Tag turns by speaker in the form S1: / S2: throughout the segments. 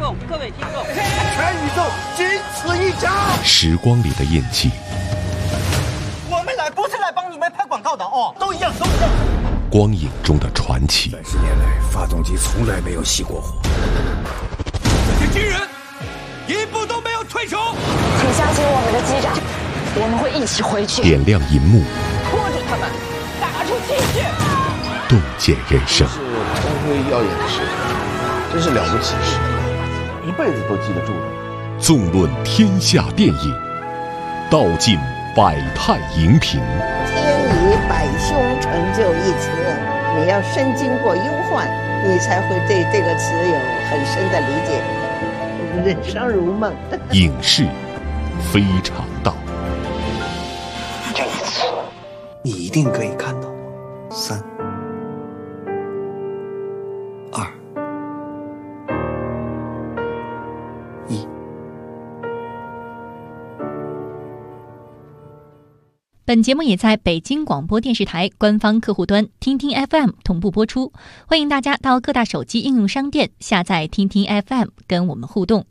S1: 众，各位听众，
S2: 全宇宙仅此一家。
S3: 时光里的印记，
S2: 我们来不是来帮你们拍广告的哦，都一样，都一样。
S3: 光影中的传奇。
S4: 30年来，发动机从来没有熄过火。
S5: 这些军人一步都没有退出。
S6: 请相信我们的机长，我们会一起回去。
S3: 点亮银幕，
S6: 拖着他们，打出气势。
S3: 洞见人生。
S7: 是光辉耀眼的事，真是了不起的事，一辈子都记得住的。
S3: 纵论天下电影，道尽百态荧屏。
S8: 天以百凶成就一词，你要深经过忧患，你才会对这个词有很深的理解。人生如梦。
S3: 影视非常道。
S6: 这一次，
S4: 你一定可以看到我。3、2、1。
S9: 本节目也在北京广播电视台官方客户端听听 FM 同步播出，欢迎大家到各大手机应用商店下载听听 FM 跟我们互动。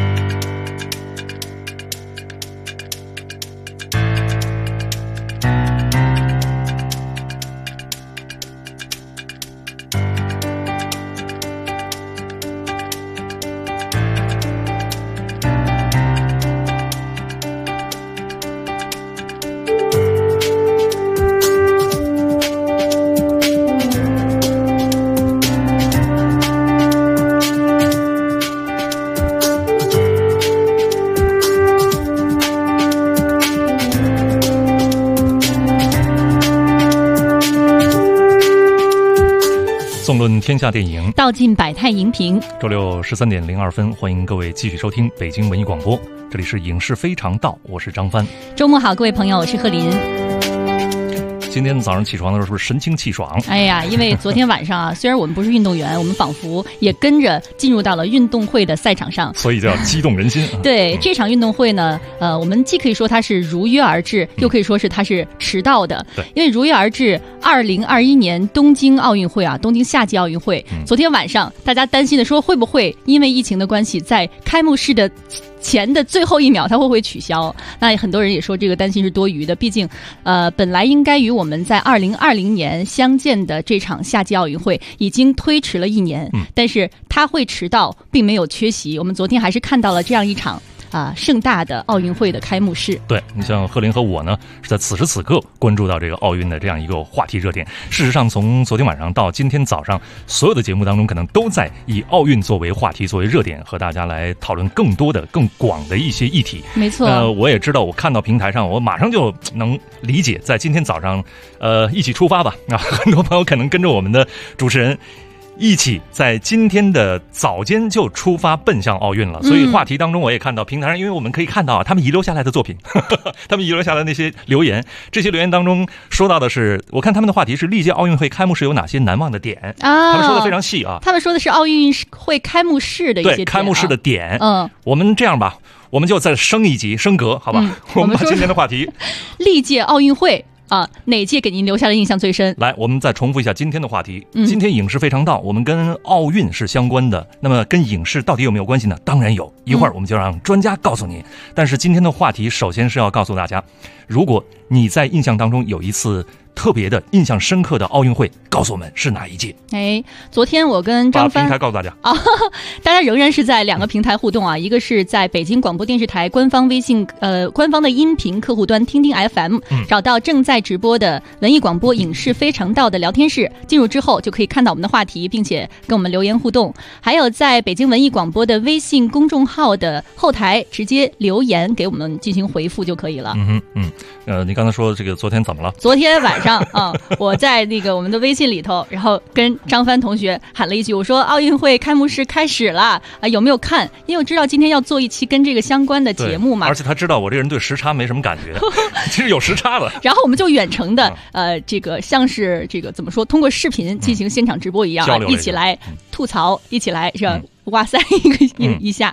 S10: 纵论天下电影，
S9: 道尽百态荧屏。
S10: 周六13点02分，欢迎各位继续收听北京文艺广播，这里是影视非常道，我是张帆。
S9: 周末好，各位朋友，我是贺林。
S10: 今天早上起床的时候是不是神清气爽？
S9: 哎呀，因为昨天晚上啊，虽然我们不是运动员，我们仿佛也跟着进入到了运动会的赛场上，
S10: 所以叫激动人心。
S9: 对，这场运动会呢，我们既可以说它是如约而至，又可以说是它是迟到的。
S10: 对，
S9: 因为如约而至，2021年东京奥运会啊，东京夏季奥运会，昨天晚上大家担心的说会不会因为疫情的关系，在开幕式的前的最后一秒它会不会取消？那很多人也说这个担心是多余的，毕竟本来应该与我们在2020年相见的这场夏季奥运会已经推迟了1年，但是它会迟到并没有缺席，我们昨天还是看到了这样一场盛大的奥运会的开幕式。
S10: 对，你像贺林和我呢，是在此时此刻关注到这个奥运的这样一个话题热点。事实上，从昨天晚上到今天早上，所有的节目当中可能都在以奥运作为话题，作为热点，和大家来讨论更多的、更广的一些议题。
S9: 没错。
S10: 我也知道，我看到平台上，我马上就能理解，在今天早上，一起出发吧。很多朋友可能跟着我们的主持人一起在今天的早间就出发奔向奥运了，所以话题当中我也看到平台上，因为我们可以看到他们遗留下来的作品，他们遗留下来的那些留言，这些留言当中说到的是，我看他们的话题是历届奥运会开幕式有哪些难忘的点啊？他们说的非常细啊，
S9: 他们说的是奥运会开幕式的一些点，
S10: 对，开幕式的点。我们这样吧，我们就再升一级升格，好吧？我们把今天的话题，
S9: 历届奥运会。哪届给您留下的印象最深？
S10: 来，我们再重复一下今天的话题。今天影视非常道，我们跟奥运是相关的，那么跟影视到底有没有关系呢？当然有，一会儿我们就让专家告诉你。但是今天的话题首先是要告诉大家，如果你在印象当中有一次特别的印象深刻的奥运会，告诉我们是哪一届。
S9: 昨天我跟张帆
S10: 把平台告诉大家
S9: 大家仍然是在2个平台互动啊，一个是在北京广播电视台官方微信官方的音频客户端听听 FM，找到正在直播的文艺广播影视非常道的聊天室，进入之后就可以看到我们的话题，并且跟我们留言互动。还有在北京文艺广播的微信公众号的后台直接留言给我们进行回复就可以了。
S10: 你刚才说这个昨天怎么了？
S9: 昨天晚上我在那个我们的微信里头，然后跟张帆同学喊了一句，我说奥运会开幕式开始了有没有看？因为我知道今天要做一期跟这个相关的节目嘛，
S10: 而且他知道我这个人对时差没什么感觉其实有时差的
S9: 然后我们就远程的这个像是这个怎么说，通过视频进行现场直播一样，一起来吐槽，一起来是吧哇塞一下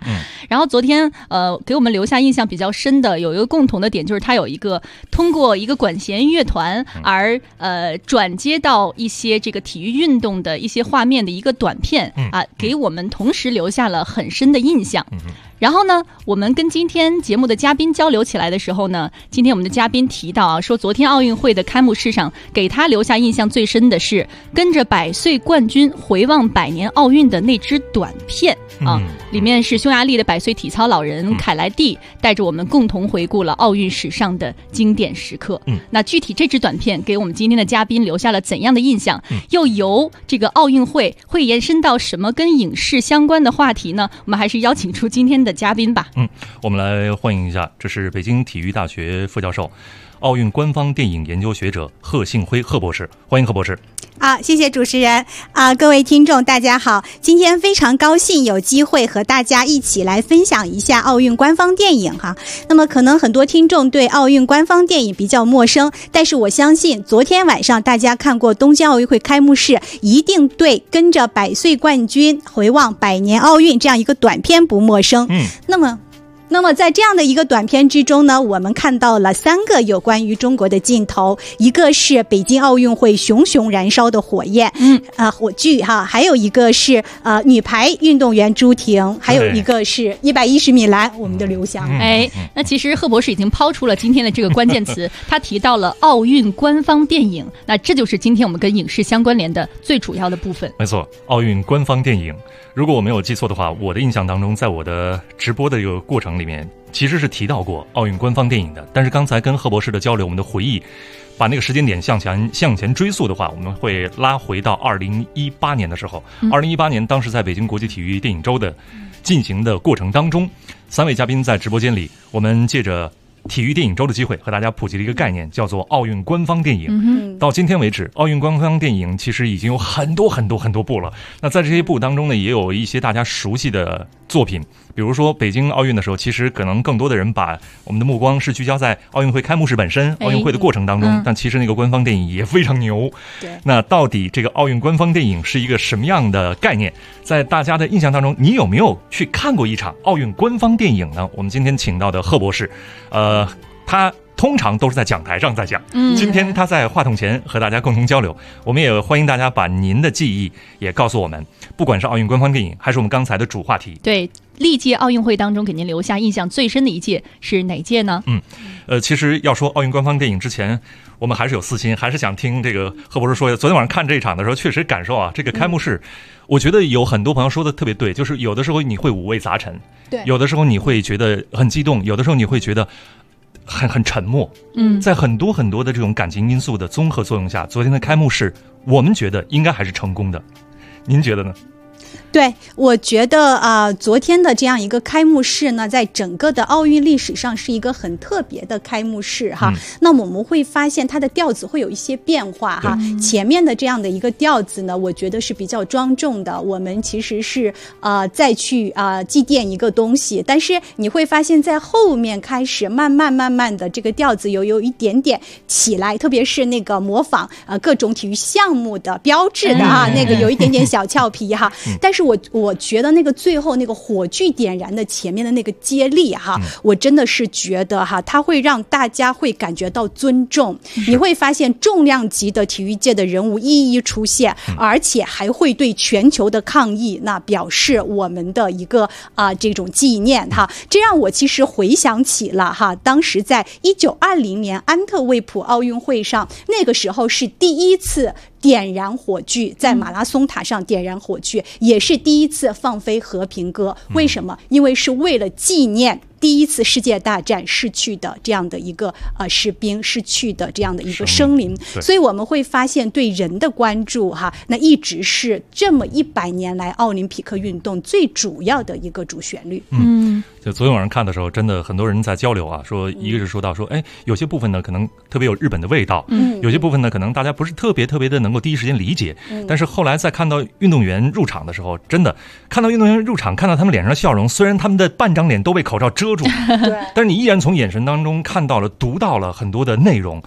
S9: 然后昨天给我们留下印象比较深的有一个共同的点，就是它有一个通过一个管弦乐团而转接到一些这个体育运动的一些画面的一个短片给我们同时留下了很深的印象。然后呢，我们跟今天节目的嘉宾交流起来的时候呢，今天我们的嘉宾提到说昨天奥运会的开幕式上给他留下印象最深的是跟着100岁冠军回望100年奥运的那支短片里面是匈牙利的100岁体操老人凯莱蒂带着我们共同回顾了奥运史上的经典时刻。那具体这支短片给我们今天的嘉宾留下了怎样的印象？又由这个奥运会会延伸到什么跟影视相关的话题呢？我们还是邀请出今天的嘉宾吧。
S10: 我们来欢迎一下，这是北京体育大学副教授、奥运官方电影研究学者贺信辉贺博士，欢迎贺博士。
S1: 谢谢主持人各位听众大家好，今天非常高兴有机会和大家一起来分享一下奥运官方电影哈。那么可能很多听众对奥运官方电影比较陌生，但是我相信昨天晚上大家看过东京奥运会开幕式，一定对跟着100岁冠军回望100年奥运这样一个短片不陌生。那么在这样的一个短片之中呢，我们看到了3个有关于中国的镜头，一个是北京奥运会熊熊燃烧的火焰，火炬哈，还有一个是女排运动员朱婷，还有一个是110米栏我们的刘翔。
S9: 那其实贺博士已经抛出了今天的这个关键词，他提到了奥运官方电影，那这就是今天我们跟影视相关联的最主要的部分。
S10: 没错，奥运官方电影，如果我没有记错的话，我的印象当中，在我的直播的这个过程里面其实是提到过奥运官方电影的，但是刚才跟贺博士的交流，我们的回忆把那个时间点向前追溯的话，我们会拉回到2018年的时候。2018年当时在北京国际体育电影周的进行的过程当中，3位嘉宾在直播间里，我们借着体育电影周的机会和大家普及了一个概念，叫做奥运官方电影。到今天为止，奥运官方电影其实已经有很多部了。那在这些部当中呢，也有一些大家熟悉的作品，比如说北京奥运的时候，其实可能更多的人把我们的目光是聚焦在奥运会开幕式本身，奥运会的过程当中，但其实那个官方电影也非常牛。那到底这个奥运官方电影是一个什么样的概念？在大家的印象当中，你有没有去看过一场奥运官方电影呢？我们今天请到的贺博士，他通常都是在讲台上在讲，今天他在话筒前和大家共同交流。我们也欢迎大家把您的记忆也告诉我们，不管是奥运官方电影，还是我们刚才的主话题。
S9: 对，历届奥运会当中给您留下印象最深的一届是哪届呢？
S10: 其实要说奥运官方电影之前，我们还是有私心，还是想听这个贺博士说。昨天晚上看这一场的时候，确实感受这个开幕式，我觉得有很多朋友说的特别对，就是有的时候你会五味杂陈，有的时候你会觉得很激动，有的时候你会觉得很沉默。在很多的这种感情因素的综合作用下，昨天的开幕式我们觉得应该还是成功的，您觉得呢？
S1: 对，我觉得昨天的这样一个开幕式呢，在整个的奥运历史上是一个很特别的开幕式哈。那么我们会发现它的调子会有一些变化哈。前面的这样的一个调子呢，我觉得是比较庄重的，我们其实是再去祭奠一个东西，但是你会发现在后面开始慢慢的这个调子有一点点起来，特别是那个模仿各种体育项目的标志的那个有一点点小俏皮哈。但是我觉得那个最后那个火炬点燃的前面的那个接力我真的是觉得它会让大家会感觉到尊重。你会发现重量级的体育界的人物一一出现，而且还会对全球的抗疫那表示我们的一个这种纪念这让我其实回想起了当时在1920年安特卫普奥运会上，那个时候是第一次点燃火炬，在马拉松塔上点燃火炬，也是第一次放飞和平歌。为什么？因为是为了纪念第一次世界大战逝去的这样的一个士兵，逝去的这样的一个生灵。所以我们会发现对人的关注那一直是这么100年来奥林匹克运动最主要的一个主旋律。
S10: 就昨天晚上看的时候，真的很多人在交流说一个是说到说，有些部分呢可能特别有日本的味道，有些部分呢可能大家不是特别的能够第一时间理解，但是后来在看到运动员入场的时候，真的看到运动员入场，看到他们脸上的笑容，虽然他们的半张脸都被口罩遮住，但是你依然从眼神当中看到了、读到了很多的内容。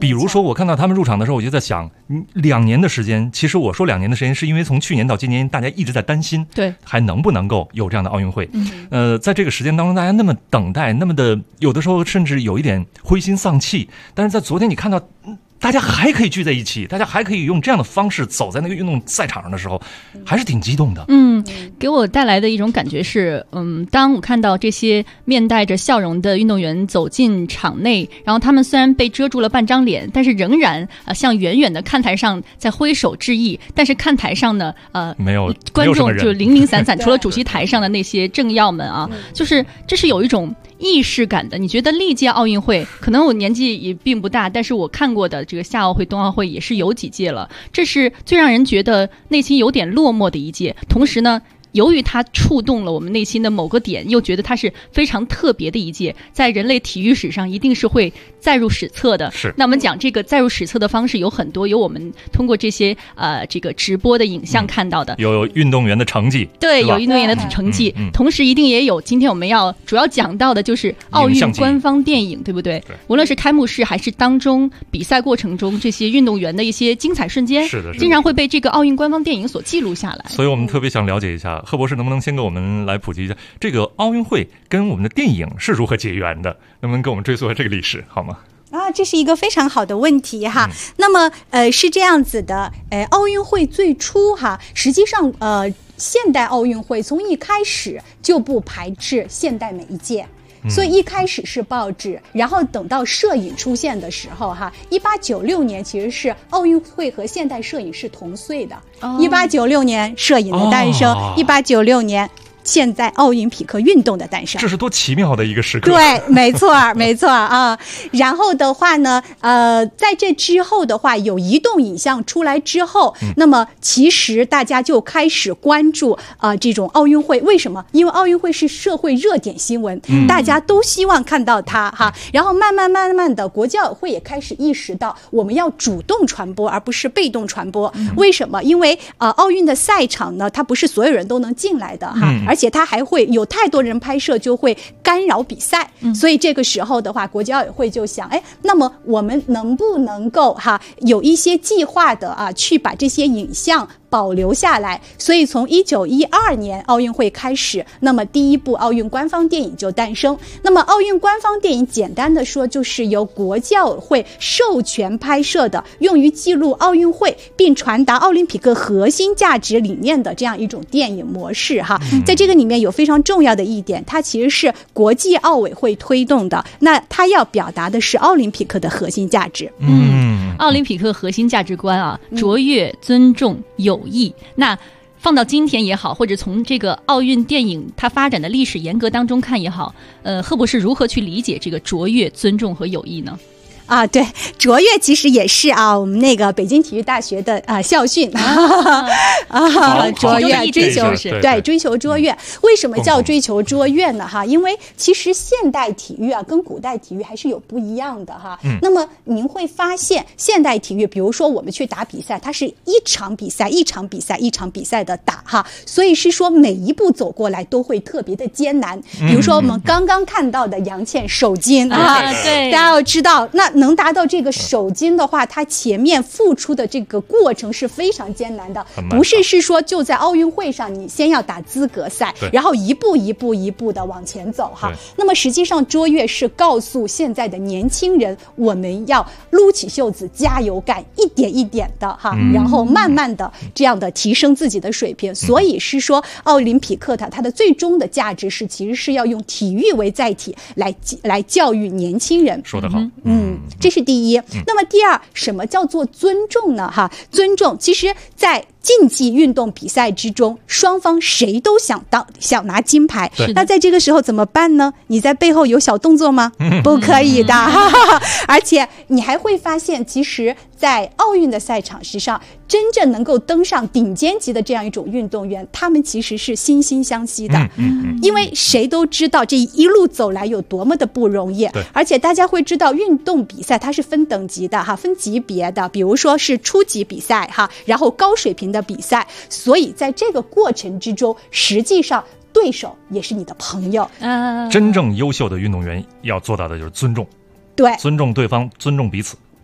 S10: 比如说我看到他们入场的时候，我就在想，2年的时间，其实我说2年的时间，是因为从去年到今年，大家一直在担心，
S9: 对，
S10: 还能不能够有这样的奥运会。在这个时间当中，大家那么等待，那么的有的时候甚至有一点灰心丧气，但是在昨天你看到大家还可以聚在一起，大家还可以用这样的方式走在那个运动赛场上的时候，还是挺激动的。
S9: 给我带来的一种感觉是，当我看到这些面带着笑容的运动员走进场内，然后他们虽然被遮住了半张脸，但是仍然向远远的看台上在挥手致意，但是看台上呢，
S10: 没有
S9: 观众就零零散散，除了主席台上的那些政要们啊，就是这是有一种意识感的。你觉得历届奥运会，可能我年纪也并不大，但是我看过的这个夏奥会、冬奥会也是有几届了，这是最让人觉得内心有点落寞的一届。同时呢，由于它触动了我们内心的某个点，又觉得它是非常特别的一届，在人类体育史上一定是会载入史册的。
S10: 是。
S9: 那我们讲这个载入史册的方式有很多，有我们通过这些这个直播的影像看到的，
S10: 有运动员的成绩，
S9: 对，有运动员的成绩，同时一定也有今天我们要主要讲到的就是奥运官方电影，对不对？
S10: 对。
S9: 无论是开幕式还是当中比赛过程中这些运动员的一些精彩瞬间，
S10: 是的，
S9: 经常会被这个奥运官方电影所记录下来。
S10: 所以我们特别想了解一下，贺博士能不能先给我们来普及一下这个奥运会跟我们的电影是如何结缘的？能不能给我们追溯一下这个历史好吗？
S1: 这是一个非常好的问题哈。那么是这样子的，奥运会最初哈，实际上现代奥运会从一开始就不排斥现代媒介。所以一开始是报纸，然后等到摄影出现的时候哈，1896年其实是奥运会和现代摄影是同岁的。1896年摄影的诞生，1896年现在奥林匹克运动的诞生，
S10: 这是多奇妙的一个时刻。
S1: 对，没错没错啊。然后的话呢，在这之后的话，有移动影像出来之后，那么其实大家就开始关注这种奥运会。为什么？因为奥运会是社会热点新闻，大家都希望看到它哈。然后慢慢的，国际奥委会也开始意识到，我们要主动传播，而不是被动传播。为什么？因为奥运的赛场呢，它不是所有人都能进来的哈。而且它还会有太多人拍摄，就会干扰比赛。所以这个时候的话，国际奥委会就想，那么我们能不能够有一些计划的去把这些影像保留下来。所以从1912年奥运会开始，那么第一部奥运官方电影就诞生。那么奥运官方电影简单的说，就是由国际奥委会授权拍摄的，用于记录奥运会并传达奥林匹克核心价值理念的这样一种电影模式哈。在这个里面有非常重要的一点，它其实是国际奥委会推动的，那它要表达的是奥林匹克的核心价值。
S9: 奥林匹克核心价值观啊，卓越、尊重、友谊。那放到今天也好，或者从这个奥运电影它发展的历史沿革当中看也好，贺博士如何去理解这个卓越、尊重和友谊呢？
S1: 对，卓越其实也是我们那个北京体育大学的校训卓越追求追求卓越。为什么叫追求卓越呢？因为其实现代体育跟古代体育还是有不一样的哈。那么您会发现，现代体育，比如说我们去打比赛，它是一场比赛一场比赛一场比赛的打哈，所以是说每一步走过来都会特别的艰难。比如说我们刚刚看到的杨倩首金
S9: 对，
S1: 大家要知道，那能达到这个首金的话，它前面付出的这个过程是非常艰难的，不是说就在奥运会上你先要打资格赛，然后一步一步的往前走哈。那么实际上卓越是告诉现在的年轻人，我们要撸起袖子加油干，一点一点的哈，然后慢慢的这样的提升自己的水平。所以是说奥林匹克它的最终的价值是其实是要用体育为载体来教育年轻人。
S10: 说得好。
S1: 这是第一。那么第二，什么叫做尊重呢？尊重其实在竞技运动比赛之中，双方谁都想拿金牌，那在这个时候怎么办呢？你在背后有小动作吗？不可以的。而且你还会发现，其实在奥运的赛场上，真正能够登上顶尖级的这样一种运动员，他们其实是惺惺相惜的。因为谁都知道这一路走来有多么的不容易。而且大家会知道，运动比赛它是分等级的分级别的，比如说是初级比赛然后高水平的比赛。所以在这个过程之中，实际上对手也是你的朋友。
S10: 真正优秀的运动员要做到的就是尊重，
S1: 对，
S10: 尊重对方，尊重彼此。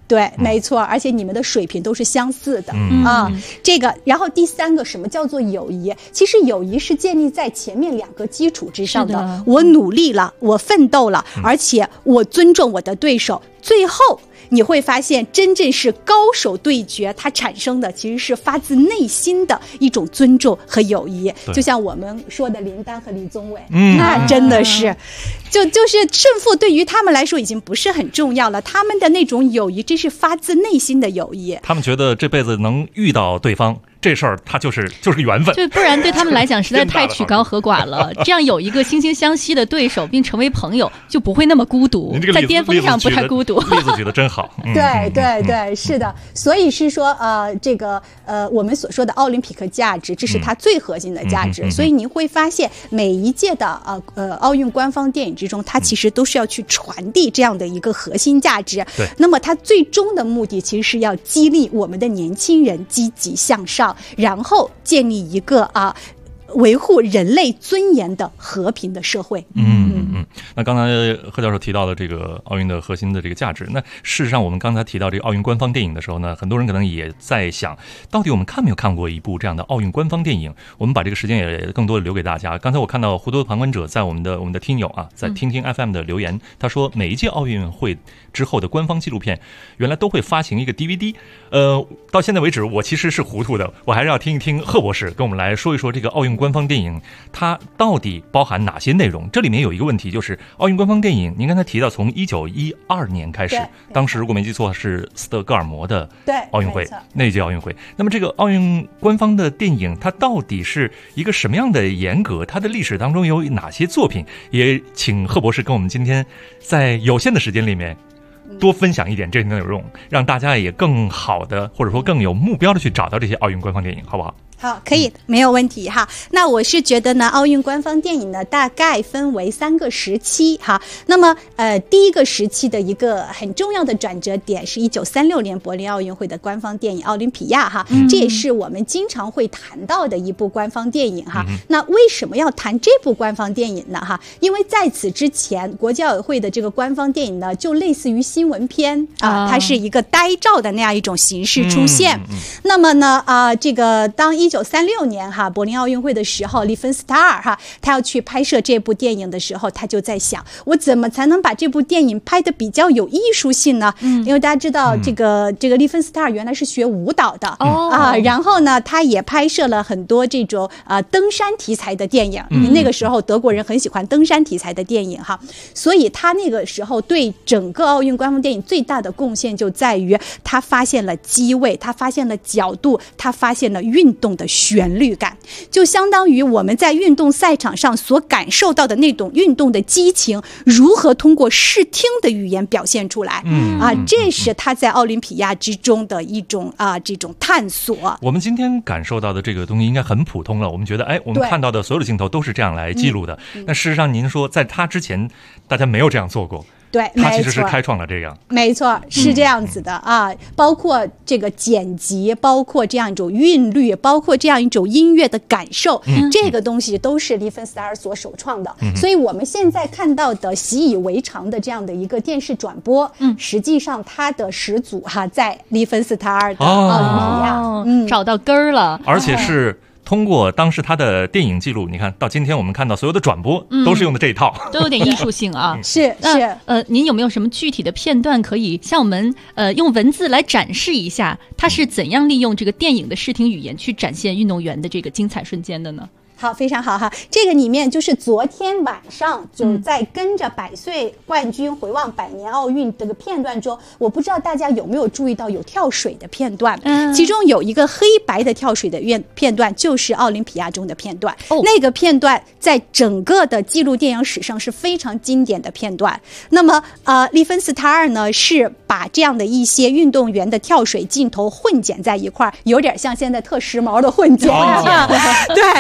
S1: 对，没错，而且你们的水平都是相似的这个。然后第三个，什么叫做友谊？其实友谊是建立在前面2个基础之上的。我努力了，我奋斗了，而且我尊重我的对手，最后你会发现真正是高手对决，它产生的其实是发自内心的一种尊重和友谊。就像我们说的林丹和李宗伟，那真的是就是胜负对于他们来说已经不是很重要了，他们的那种友谊这是发自内心的友谊，
S10: 他们觉得这辈子能遇到对方这事儿它就是缘分，
S9: 就不然对他们来讲实在太曲高和寡了。这样有一个惺惺相惜的对手并成为朋友，就不会那么孤独，在巅峰上不太孤独。
S10: 例子举得真好。
S1: 对，是的。所以是说这个我们所说的奥林匹克价值，这是它最核心的价值。所以你会发现每一届的奥运官方电影之中，它其实都是要去传递这样的一个核心价值。
S10: 对，
S1: 那么它最终的目的其实是要激励我们的年轻人积极向上，然后建立一个维护人类尊严的和平的社会。
S10: 那刚才贺教授提到的这个奥运的核心的这个价值，那事实上我们刚才提到这个奥运官方电影的时候呢，很多人可能也在想，到底我们没有看过一部这样的奥运官方电影？我们把这个时间也更多的留给大家。刚才我看到糊涂的旁观者在我们的听友在听听 FM 的留言，他说每一届奥运会之后的官方纪录片原来都会发行一个 DVD。到现在为止我其实是糊涂的，我还是要听一听贺博士跟我们来说一说这个奥运官方电影它到底包含哪些内容。这里面有一个问题，就是奥运官方电影您刚才提到从1912年开始，当时如果没记错是斯德哥尔摩的奥运会，那届奥运会。那么这个奥运官方的电影它到底是一个什么样的严格，它的历史当中有哪些作品，也请贺博士跟我们今天在有限的时间里面多分享一点这些内容，让大家也更好的或者说更有目标的去找到这些奥运官方电影，好不好？
S1: 好，可以，没有问题哈。那我是觉得呢，奥运官方电影呢大概分为3个时期哈。那么第一个时期的一个很重要的转折点是1936年柏林奥运会的官方电影《奥林匹亚》哈，这也是我们经常会谈到的一部官方电影哈。那为什么要谈这部官方电影呢哈？因为在此之前，国际奥委会的这个官方电影呢，就类似于新闻片它是一个呆照的那样一种形式出现。那么呢这个当1936年柏林奥运会的时候，利芬斯塔尔他要去拍摄这部电影的时候，他就在想，我怎么才能把这部电影拍得比较有艺术性呢？因为大家知道这个利芬斯塔尔原来是学舞蹈的然后呢他也拍摄了很多这种登山题材的电影，因为那个时候德国人很喜欢登山题材的电影所以他那个时候对整个奥运官方电影最大的贡献就在于他发现了机位，他发现了角度，他发现了运动的旋律感，就相当于我们在运动赛场上所感受到的那种运动的激情，如何通过视听的语言表现出来这是他在奥林匹亚之中的一种这种探索。我
S10: 们今天感受到的这个东西应该很普通了，我们觉得我们看到的所有的镜头都是这样来记录的，那事实上您说在他之前大家没有这样做过，
S1: 对，
S10: 他其实是开创了这样，
S1: 没错，是这样子的包括这个剪辑，包括这样一种韵律，包括这样一种音乐的感受，这个东西都是利芬斯塔尔所首创的。所以我们现在看到的习以为常的这样的一个电视转播，实际上它的始祖在利芬斯塔尔的奥林匹亚，
S9: 找到根儿了，
S10: 而且是通过当时他的电影记录，你看到今天我们看到所有的转播都是用的这一套，
S9: 都有点艺术性
S1: 是
S9: 您有没有什么具体的片段可以向我们用文字来展示一下，他是怎样利用这个电影的视听语言去展现运动员的这个精彩瞬间的呢？
S1: 好，非常好这个里面就是昨天晚上就在跟着100岁冠军回望100年奥运这个片段中，我不知道大家有没有注意到有跳水的片段，其中有一个黑白的跳水的片段，就是奥林匹亚中的片段，那个片段在整个的纪录电影史上是非常经典的片段。那么利芬斯塔尔呢是把这样的一些运动员的跳水镜头混剪在一块儿，有点像现在特时髦的混剪对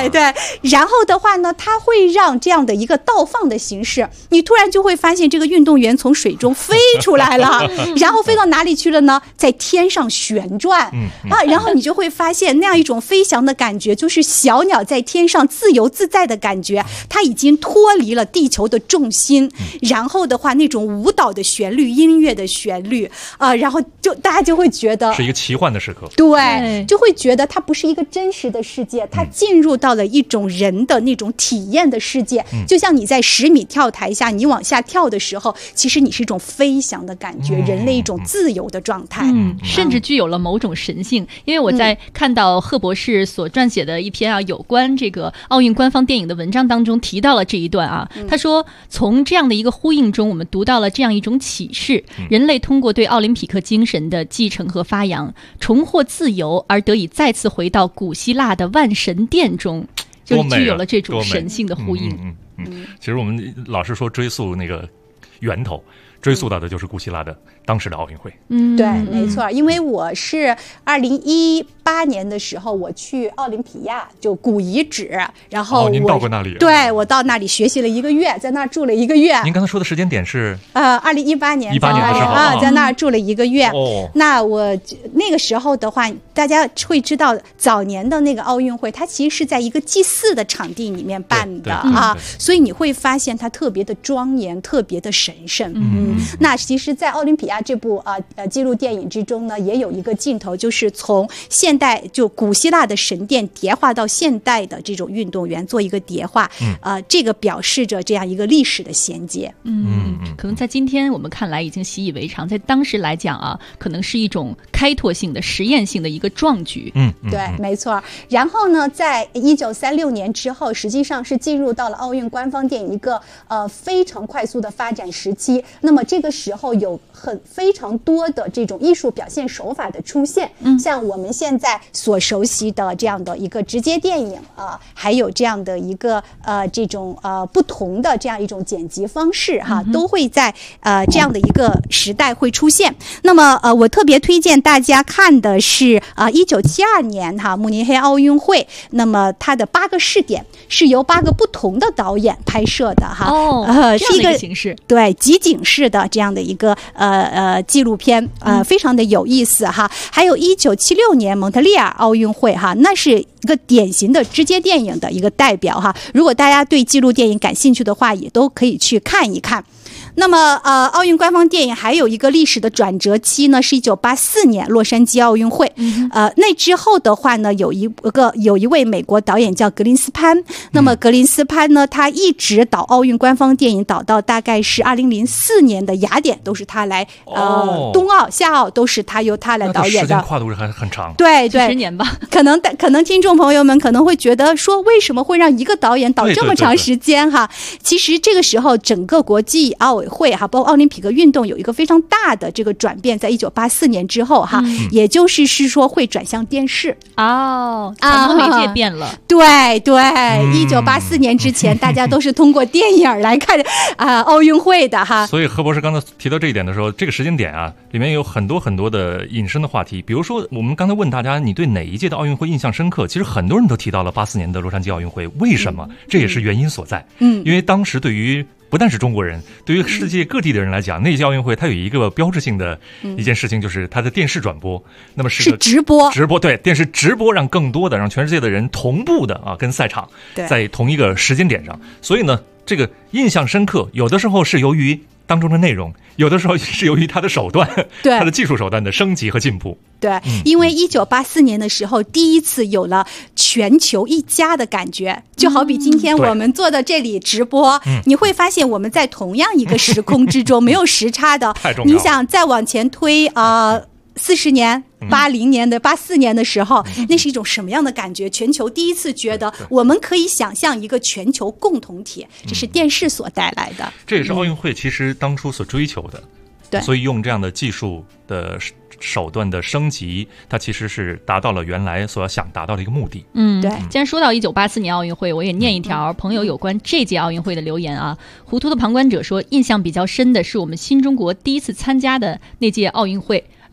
S1: 然后的话呢，它会让这样的一个倒放的形式，你突然就会发现这个运动员从水中飞出来了，然后飞到哪里去了呢？在天上旋转然后你就会发现那样一种飞翔的感觉，就是小鸟在天上自由自在的感觉，它已经脱离了地球的重心，然后的话那种舞蹈的旋律、音乐的旋律然后就大家就会觉得
S10: 是一个奇幻的时刻，
S1: 对，就会觉得它不是一个真实的世界，它进入到了一种人的那种体验的世界，就像你在10米跳台下你往下跳的时候，其实你是一种飞翔的感觉，人类一种自由的状态，
S9: 甚至具有了某种神性。因为我在看到贺博士所撰写的一篇有关这个奥运官方电影的文章当中提到了这一段他说从这样的一个呼应中，我们读到了这样一种启示，人类通过对奥林匹克精神的继承和发扬，重获自由而得以再次回到古希腊的万神殿中，就具有了这种神性的呼应。
S10: 其实我们老是说追溯那个源头，追溯到的就是古希腊的当时的奥运会。
S1: 对，没错，因为我是2018年的时候我去奥林匹亚，就古遗址，然后
S10: 您到过那里？
S1: 对，我到那里学习了1个月，在那儿住了1个月。
S10: 您刚才说的时间点是
S1: 2018年
S10: 的时候
S1: 在那儿住了1个月。那我那个时候的话，大家会知道早年的那个奥运会，它其实是在一个祭祀的场地里面办的所以你会发现它特别的庄严，特别的神圣。那其实在奥林匹亚这部纪录电影之中呢，也有一个镜头，就是从现代就古希腊的神殿叠化到现代的这种运动员做一个叠化，这个表示着这样一个历史的衔接。
S9: 可能在今天我们看来已经习以为常，在当时来讲可能是一种开拓性的、实验性的一个壮举。
S1: 对，没错。然后呢，在1936年之后，实际上是进入到了奥运官方电影一个非常快速的发展时期。那么这个时候有非常多的这种艺术表现手法的出现，像我们现在所熟悉的这样的一个直接电影还有这样的一个这种不同的这样一种剪辑方式都会在这样的一个时代会出现。那么我特别推荐大家看的是1972年慕尼黑奥运会，那么它的8个试点是由8个不同的导演拍摄的
S9: 是一个形式，
S1: 对，集锦式的这样的一个纪录片，非常的有意思还有1976年蒙特利尔奥运会那是一个典型的直接电影的一个代表如果大家对纪录电影感兴趣的话，也都可以去看一看。那么奥运官方电影还有一个历史的转折期呢，是1984年洛杉矶奥运会。那之后的话呢，有一位美国导演叫格林斯潘。那么格林斯潘呢，他一直导奥运官方电影导到大概是2004年的雅典，都是他来冬奥、夏奥都是由他来导演的。
S10: 时间跨度是很长，
S1: 对
S9: 10年吧。
S1: 可能听众朋友们可能会觉得说，为什么会让一个导演导这么长时间其实这个时候整个国际奥委会包括奥林匹克运动有一个非常大的这个转变，在1984年之后也就是说会转向电视
S9: 传播媒介变了。
S1: 对，1984年之前大家都是通过电影来看奥运会的
S10: 所以何博士刚才提到这一点的时候，这个时间点里面有很多的引申的话题。比如说我们刚才问大家你对哪一届的奥运会印象深刻，其实很多人都提到了84年的洛杉矶奥运会。为什么？这也是原因所在。因为当时对于不但是中国人，对于世界各地的人来讲，那届奥运会它有一个标志性的一件事情，就是它的电视转播。那么是
S1: 直播，
S10: 对，电视直播，让更多的让全世界的人同步的跟赛场在同一个时间点上。所以呢，这个印象深刻，有的时候是由于当中的内容，有的时候是由于它的手段，它的技术手段的升级和进步。
S1: 对，因为1984年的时候，第一次有了全球一家的感觉，就好比今天我们坐在这里直播，你会发现我们在同样一个时空之中，没有时差的。
S10: 太重要了。
S1: 你想再往前推40年，80年的84年的时候，那是一种什么样的感觉？全球第一次觉得我们可以想象一个全球共同体，这是电视所带来的。
S10: 这也是奥运会其实当初所追求的。
S1: 对，
S10: 所以用这样的技术的手段的升级，它其实是达到了原来所想达到的一个目的。
S1: 对。
S9: 既然说到1984年奥运会，我也念一条朋友有关这届奥运会的留言糊涂的旁观者说，印象比较深的是我们新中国第一次参加的那届奥运会。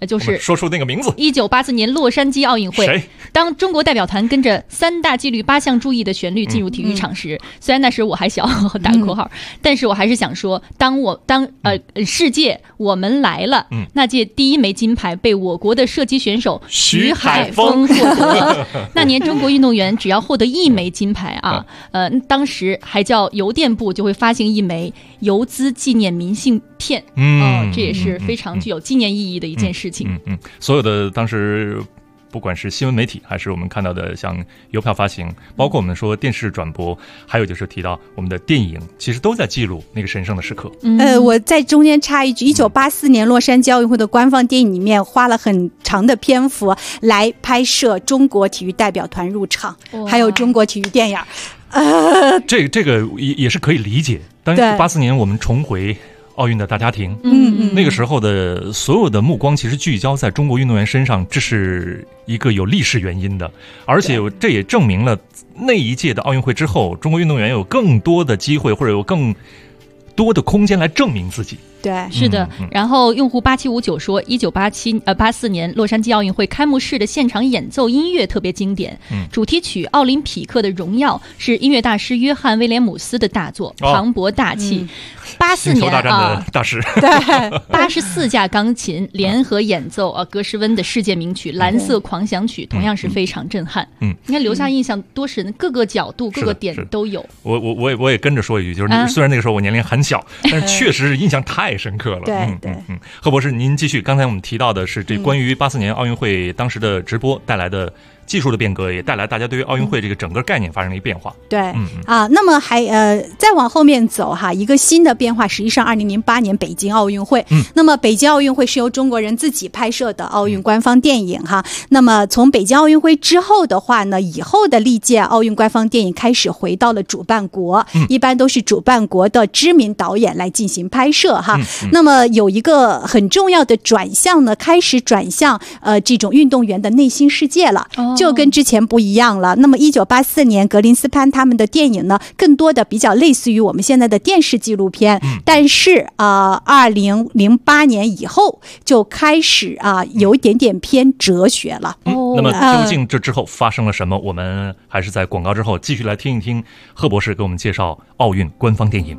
S9: 就是
S10: 说出那个名字。
S9: 1984年洛杉矶奥运会，
S10: 谁？
S9: 当中国代表团跟着3大纪律8项注意的旋律进入体育场时，虽然那时我还小，打个括号，但是我还是想说，世界我们来了，那届第1枚金牌被我国的射击选手徐海峰获得。那年中国运动员只要获得1枚金牌啊，当时还叫邮电部就会发行1枚邮资纪念明信片，这也是非常具有纪念意义的一件事情。
S10: 所有的当时不管是新闻媒体还是我们看到的像邮票发行，包括我们说电视转播，还有就是提到我们的电影，其实都在记录那个神圣的时刻。
S1: 我在中间插一句，1984年洛杉矶奥运会的官方电影里面花了很长的篇幅来拍摄中国体育代表团入场，还有中国体育电影。
S10: 这个也是可以理解。当84年我们重回奥运的大家庭，那个时候的所有的目光其实聚焦在中国运动员身上，这是一个有历史原因的，而且这也证明了那一届的奥运会之后，中国运动员有更多的机会或者有更多的空间来证明自己。
S1: 对，
S9: 是的。然后用户8759说，1984年洛杉矶奥运会开幕式的现场演奏音乐特别经典，主题曲《奥林匹克的荣耀》是音乐大师约翰威廉姆斯的大作，磅礴大气。84年
S10: 大战的大师，
S9: 对，84架钢琴联合演奏格什温的世界名曲《蓝色狂想曲》，同样是非常震撼。应该留下印象多深，各个角度、各个点都有。
S10: 我也跟着说一句，就是虽然那个时候我年龄很小，但是确实是印象太深刻了。
S1: 对，
S10: 贺博士，您继续。刚才我们提到的是这关于84年奥运会当时的直播带来的技术的变革，也带来大家对于奥运会这个整个概念发生了一个变化。
S1: 对，那么再往后面走哈，一个新的变化，实际上2008年北京奥运会，那么北京奥运会是由中国人自己拍摄的奥运官方电影哈。那么从北京奥运会之后的话呢，以后的历届奥运官方电影开始回到了主办国，一般都是主办国的知名导演来进行拍摄哈。那么有一个很重要的转向呢，开始转向这种运动员的内心世界了。就跟之前不一样了。那么1984年格林斯潘他们的电影呢，更多的比较类似于我们现在的电视纪录片，但是2008年以后就开始有一点点偏哲学了。
S10: 那么究竟这之后发生了什么？我们还是在广告之后继续来听一听贺博士给我们介绍奥运官方电影。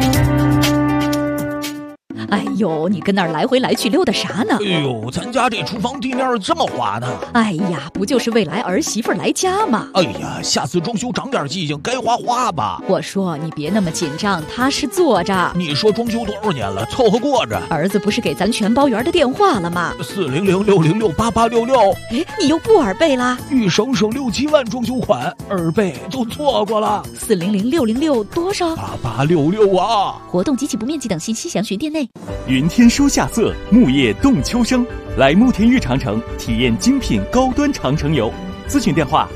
S11: 哎呦，你跟那儿来回来去溜达啥呢？
S5: 哎呦，咱家这厨房地面这么滑呢。
S11: 哎呀，不就是未来儿媳妇来家吗？
S5: 哎呀，下次装修长点记性，该花花吧。
S11: 我说你别那么紧张，踏实坐着。
S5: 你说装修多少年了，凑合过着。
S11: 儿子不是给咱全包圆的电话了吗
S5: ？400-606-8866。
S11: 哎，你又不耳背啦？
S5: 欲省省6、7万装修款，耳背都错过了。
S11: 400-606多少
S5: ？8866啊！
S11: 活动及其不面积等信息详询店内。
S12: 云天书夏色，木叶动秋声。来慕田峪长城体验精品高端长城游，咨询电话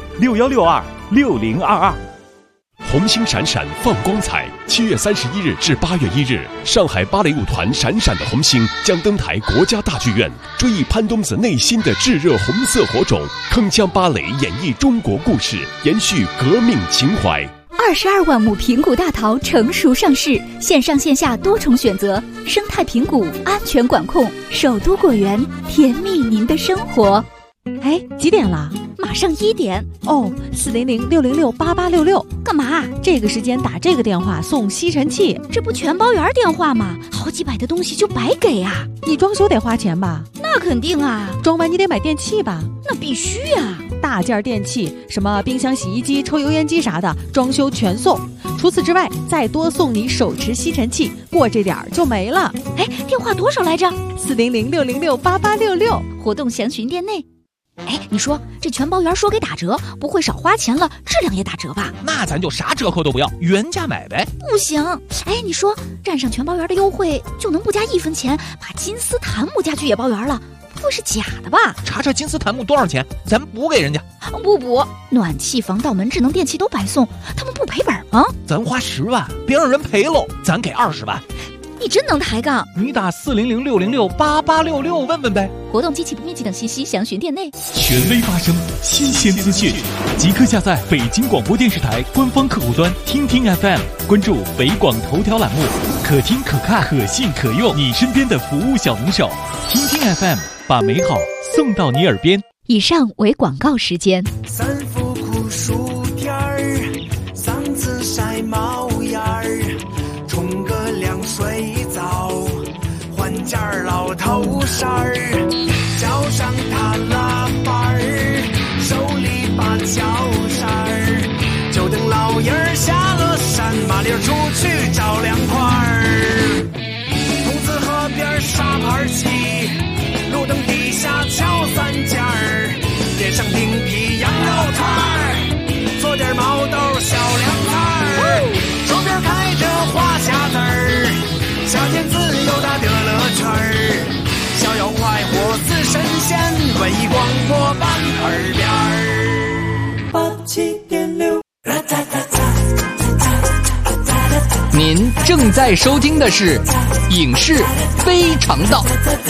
S12: 6162-6022。
S3: 红星闪闪放光彩，7月31日至8月1日，上海芭蕾舞团闪闪的红星将登台国家大剧院，追忆潘冬子内心的炙热红色火种，铿锵芭蕾演绎中国故事，延续革命情怀。
S13: 22万亩平谷大桃成熟上市，线上线下多重选择，生态平谷，安全管控，首都果园，甜蜜您的生活。
S11: 哎，几点了？
S13: 马上1点。
S11: 哦，400-606-8866。
S13: 干嘛？
S11: 这个时间打这个电话送吸尘器，
S13: 这不全包圆电话吗？好几百的东西就白给啊！
S11: 你装修得花钱吧？
S13: 那肯定啊。
S11: 装完你得买电器吧？
S13: 那必须啊。
S11: 大件电器，什么冰箱、洗衣机、抽油烟机啥的，装修全送。除此之外，再多送你手持吸尘器，过这点儿就没了。
S13: 哎，电话多少来着
S11: ？400-606-8866。
S13: 活动详询店内。哎，你说这全包圆说给打折，不会少花钱了，质量也打折吧？
S5: 那咱就啥折扣都不要，原价买呗。
S13: 不行，哎，你说占上全包圆的优惠，就能不加1分钱把金丝檀木家具也包圆了，不会是假的吧？
S5: 查查金丝檀木多少钱，咱补给人家。
S13: 不补，暖气、防盗门、智能电器都白送，他们不赔本吗？
S5: 咱花10万，别让人赔喽，咱给20万。
S13: 你真能抬杠！
S5: 你打400-606-8866问问呗。
S13: 活动及其不面积等信息详询店内。
S12: 权威发声，新鲜资讯，即刻下载北京广播电视台官方客户端听听 FM， 关注北广头条栏目，可听可看可信可用，你身边的服务小能手。听听 FM， 把美好送到你耳边。
S13: 以上为广告时间。
S14: 三伏酷暑天儿，嗓子晒冒烟儿，冲个凉水澡，换件老头衫儿，脚上踏拉板儿，手里把脚扇儿，就等老爷儿下了山，麻溜出去找凉快儿。筒子河边沙盘棋，路灯底下敲三尖儿，点上冰皮羊肉串儿，做点毛豆小凉菜儿，手边开着花匣子儿，夏天自由大的乐趣儿，逍遥快活似神仙，文艺广播伴耳边儿。87.6，
S15: 您正在收听的是《影视非常道》。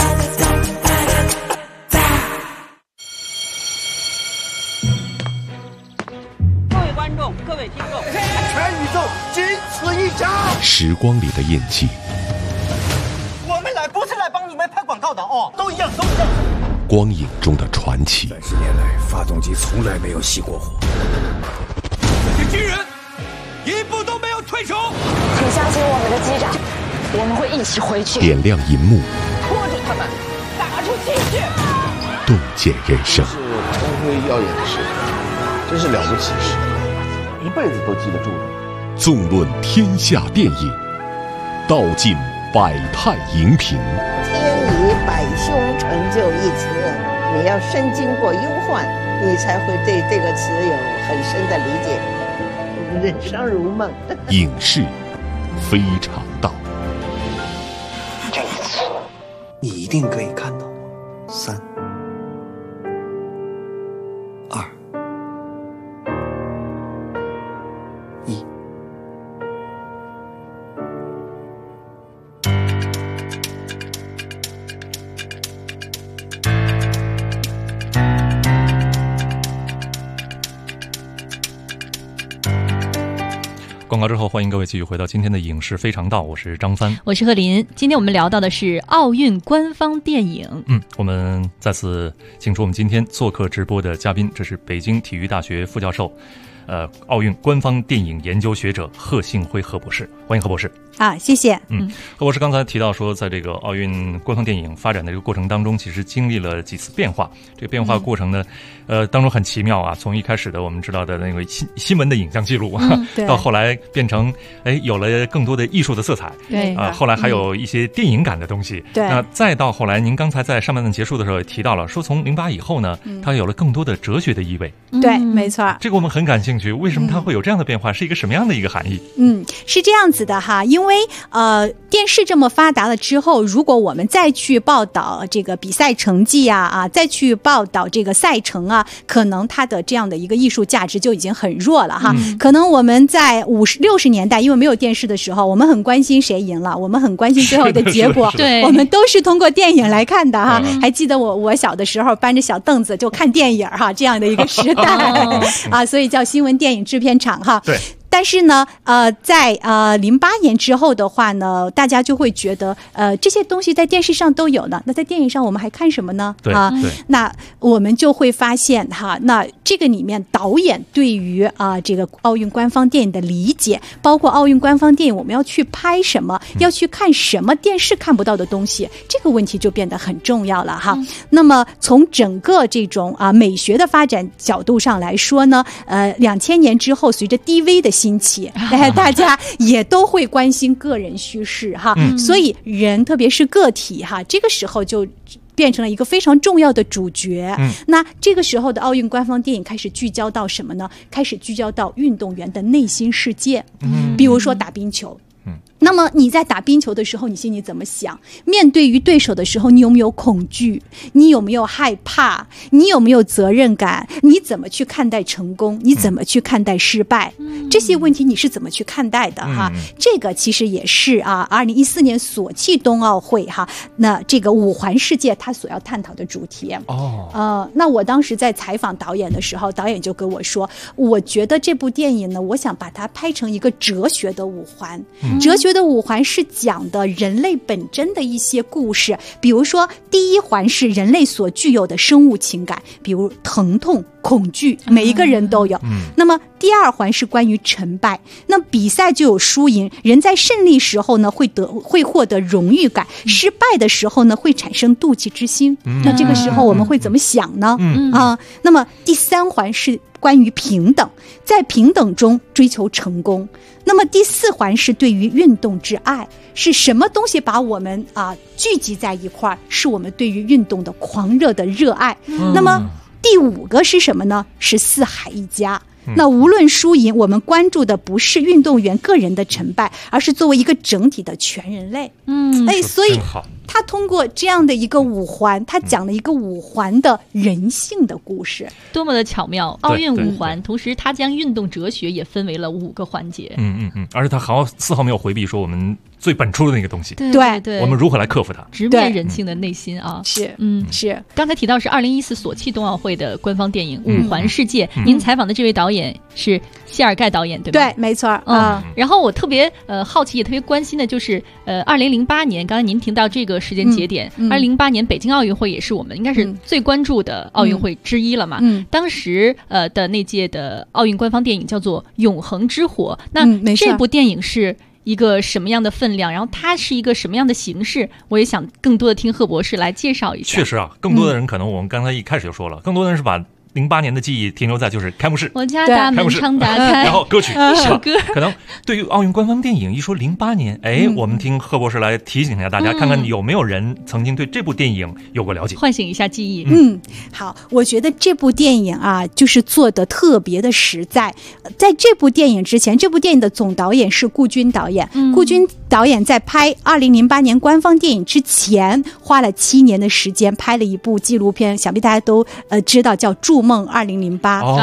S2: 各位观众，各位听众，
S5: 全宇宙仅此一家。
S3: 时光里的印记，
S2: 我们来不是来帮你们拍广告的哦，都一样，都一样。
S3: 光影中的传奇。
S4: 30年来，发动机从来没有熄过火。
S5: 这些军人一步都没有退手。
S6: 请相信我们的机长，我们会一起回去。
S3: 点亮银幕，
S6: 拖住他们，打出气势，
S3: 洞见人生。
S7: 是光辉耀眼的事，真是了不起的事，一辈子都记得住的。
S3: 纵论天下电影，道尽百态荧屏。
S8: 天以百凶成就一词，你要深经过忧患，你才会对这个词有很深的理解。人生如梦。
S3: 影视非常道。
S4: 这一次，你一定可以看到我。3、2、1。
S10: 广告之后，欢迎各位继续回到今天的影视非常道，我是张帆，
S9: 我是贺林。今天我们聊到的是奥运官方电影。
S10: 我们再次请出我们今天做客直播的嘉宾，这是北京体育大学副教授，奥运官方电影研究学者贺信辉贺博士，欢迎贺博士。
S1: 谢谢。
S10: 贺博士刚才提到说，在这个奥运官方电影发展的这个过程当中，其实经历了几次变化。这个变化过程呢，当中很奇妙啊。从一开始的我们知道的那个新闻的影像记录到后来变成有了更多的艺术的色彩，
S1: 对
S10: 后来还有一些电影感的东西。
S1: 对，
S10: 那再到后来，您刚才在上半段结束的时候也提到了，说从08以后呢，它有了更多的哲学的意味。
S1: 对，没错。
S10: 这个我们很感兴趣，为什么它会有这样的变化？是一个什么样的一个含义？
S1: 是这样子的哈，因为电视这么发达了之后，如果我们再去报道这个比赛成绩再去报道这个赛程可能它的这样的一个艺术价值就已经很弱了哈。可能我们在50、60年代，因为没有电视的时候，我们很关心谁赢了，我们很关心最后的结果，
S9: 对，
S1: 我们都是通过电影来看的哈。还记得我小的时候搬着小凳子就看电影哈，这样的一个时代所以叫新闻电影制片厂哈。
S10: 对。
S1: 但是呢，在08年之后的话呢，大家就会觉得，这些东西在电视上都有呢，那在电影上我们还看什么呢？
S10: 对，
S1: 那我们就会发现那这个里面导演对于这个奥运官方电影的理解，包括奥运官方电影我们要去拍什么，要去看什么电视看不到的东西，这个问题就变得很重要了哈。那么从整个这种美学的发展角度上来说呢，2000年之后，随着 DV 的兴起，大家也都会关心个人叙事哈，所以人特别是个体哈，这个时候就变成了一个非常重要的主角。那这个时候的奥运官方电影开始聚焦到什么呢？开始聚焦到运动员的内心世界，比如说打冰球。那么你在打冰球的时候，你心里怎么想？面对于对手的时候，你有没有恐惧？你有没有害怕？你有没有责任感？你怎么去看待成功？你怎么去看待失败？ 这些问题你是怎么去看待的哈？这个其实也是2014年索契冬奥会哈，那这个五环世界它所要探讨的主题那我当时在采访导演的时候，导演就跟我说，我觉得这部电影呢，我想把它拍成一个哲学的五环。哲学的五环是讲的人类本真的一些故事，比如说第一环是人类所具有的生物情感，比如疼痛、恐惧，每一个人都有。那么第二环是关于成败，那比赛就有输赢，人在胜利时候呢会获得荣誉感，失败的时候呢会产生妒忌之心。那这个时候我们会怎么想呢？那么第三环是关于平等，在平等中追求成功。那么第四环是对于运动之爱，是什么东西把我们聚集在一块儿，是我们对于运动的狂热的热爱。那么第五个是什么呢？是四海一家。那无论输赢，我们关注的不是运动员个人的成败，而是作为一个整体的全人类。所以他通过这样的一个五环，他讲了一个五环的人性的故事，
S9: 多么的巧妙！奥运五环，同时他将运动哲学也分为了5个环节。
S10: 而且他丝毫没有回避说我们最本初的那个东西，
S1: 对，
S10: 我们如何来克服它，
S9: 直面人性的内心啊！
S1: 是。
S9: 刚才提到是2014索契冬奥会的官方电影《五环世界》，您采访的这位导演是谢尔盖导演，对吧？
S1: 对，没错。
S9: 然后我特别好奇，也特别关心的就是2008年，刚才您提到这个时间节点，2008年北京奥运会也是我们应该是最关注的奥运会之一了嘛。当时的那届的奥运官方电影叫做《永恒之火》，那这部电影是一个什么样的分量，然后它是一个什么样的形式，我也想更多的听贺博士来介绍一下。
S10: 确实更多的人可能我们刚才一开始就说了，更多的人是把08年的记忆停留在就是开幕式，
S9: 我家大门常打开，
S10: 然后歌曲
S9: 一首歌。
S10: 可能对于奥运官方电影一说08年，我们听贺博士来提醒一下大家，看看有没有人曾经对这部电影有过了解，
S9: 唤醒一下记忆。
S1: 好，我觉得这部电影就是做的特别的实在。在这部电影之前，这部电影的总导演是顾军导演，顾军导演在拍2008年官方电影之前，花了7年的时间拍了一部纪录片，想必大家都知道，叫《筑梦2008》。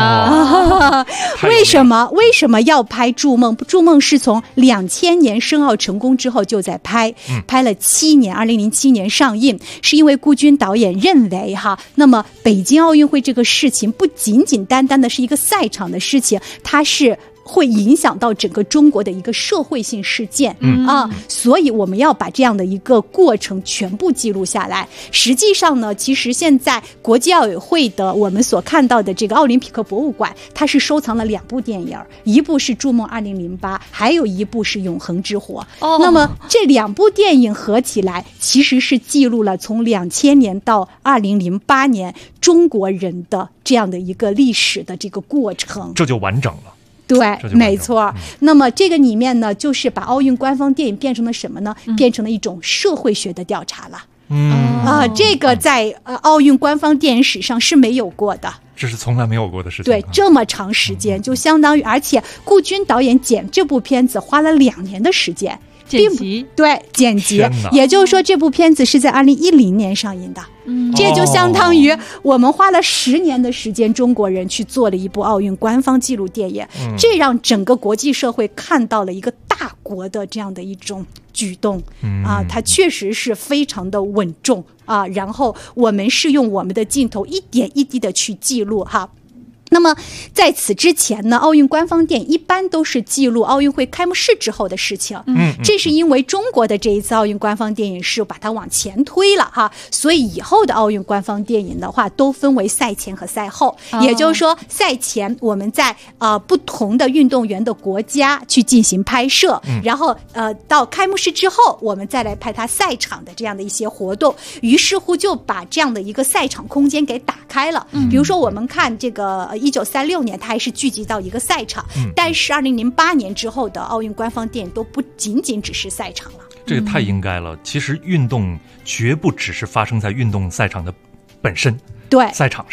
S1: 为什么要拍《筑梦》？《筑梦》是从2000年申奥成功之后就在拍了7年，2007年上映，是因为顾军导演认为那么北京奥运会这个事情不仅仅单单的是一个赛场的事情，它是会影响到整个中国的一个社会性事件所以我们要把这样的一个过程全部记录下来。实际上呢，其实现在国际奥委会的我们所看到的这个奥林匹克博物馆，它是收藏了2部电影，一部是《筑梦2008》，还有一部是《永恒之火》。那么这2部电影合起来，其实是记录了从2000年到2008年中国人的这样的一个历史的这个过程，
S10: 这就完整了。
S1: 对，没错。那么这个里面呢，就是把奥运官方电影变成了什么呢？变成了一种社会学的调查了。这个在奥运官方电影史上是没有过的，
S10: 这是从来没有过的事情。
S1: 对，这么长时间，就相当于，而且顾军导演剪这部片子花了2年的时间。
S9: 剪辑，
S1: 对，剪辑，也就是说这部片子是在2010年上映的。这就相当于我们花了10年的时间，中国人去做了一部奥运官方纪录电影，这让整个国际社会看到了一个大国的这样的一种举动它确实是非常的稳重然后我们是用我们的镜头一点一滴的去记录那么在此之前呢，奥运官方电影一般都是记录奥运会开幕式之后的事情。这是因为中国的这一次奥运官方电影是把它往前推了所以以后的奥运官方电影的话都分为赛前和赛后。也就是说，赛前我们在不同的运动员的国家去进行拍摄，然后到开幕式之后，我们再来拍它赛场的这样的一些活动。于是乎就把这样的一个赛场空间给打开了。比如说我们看这个1936年它还是聚集到一个赛场，但是2008年之后的奥运官方电影都不仅仅只是赛场了。
S10: 这个太应该了。其实运动绝不只是发生在运动赛场的本身，
S1: 对，
S10: 赛场上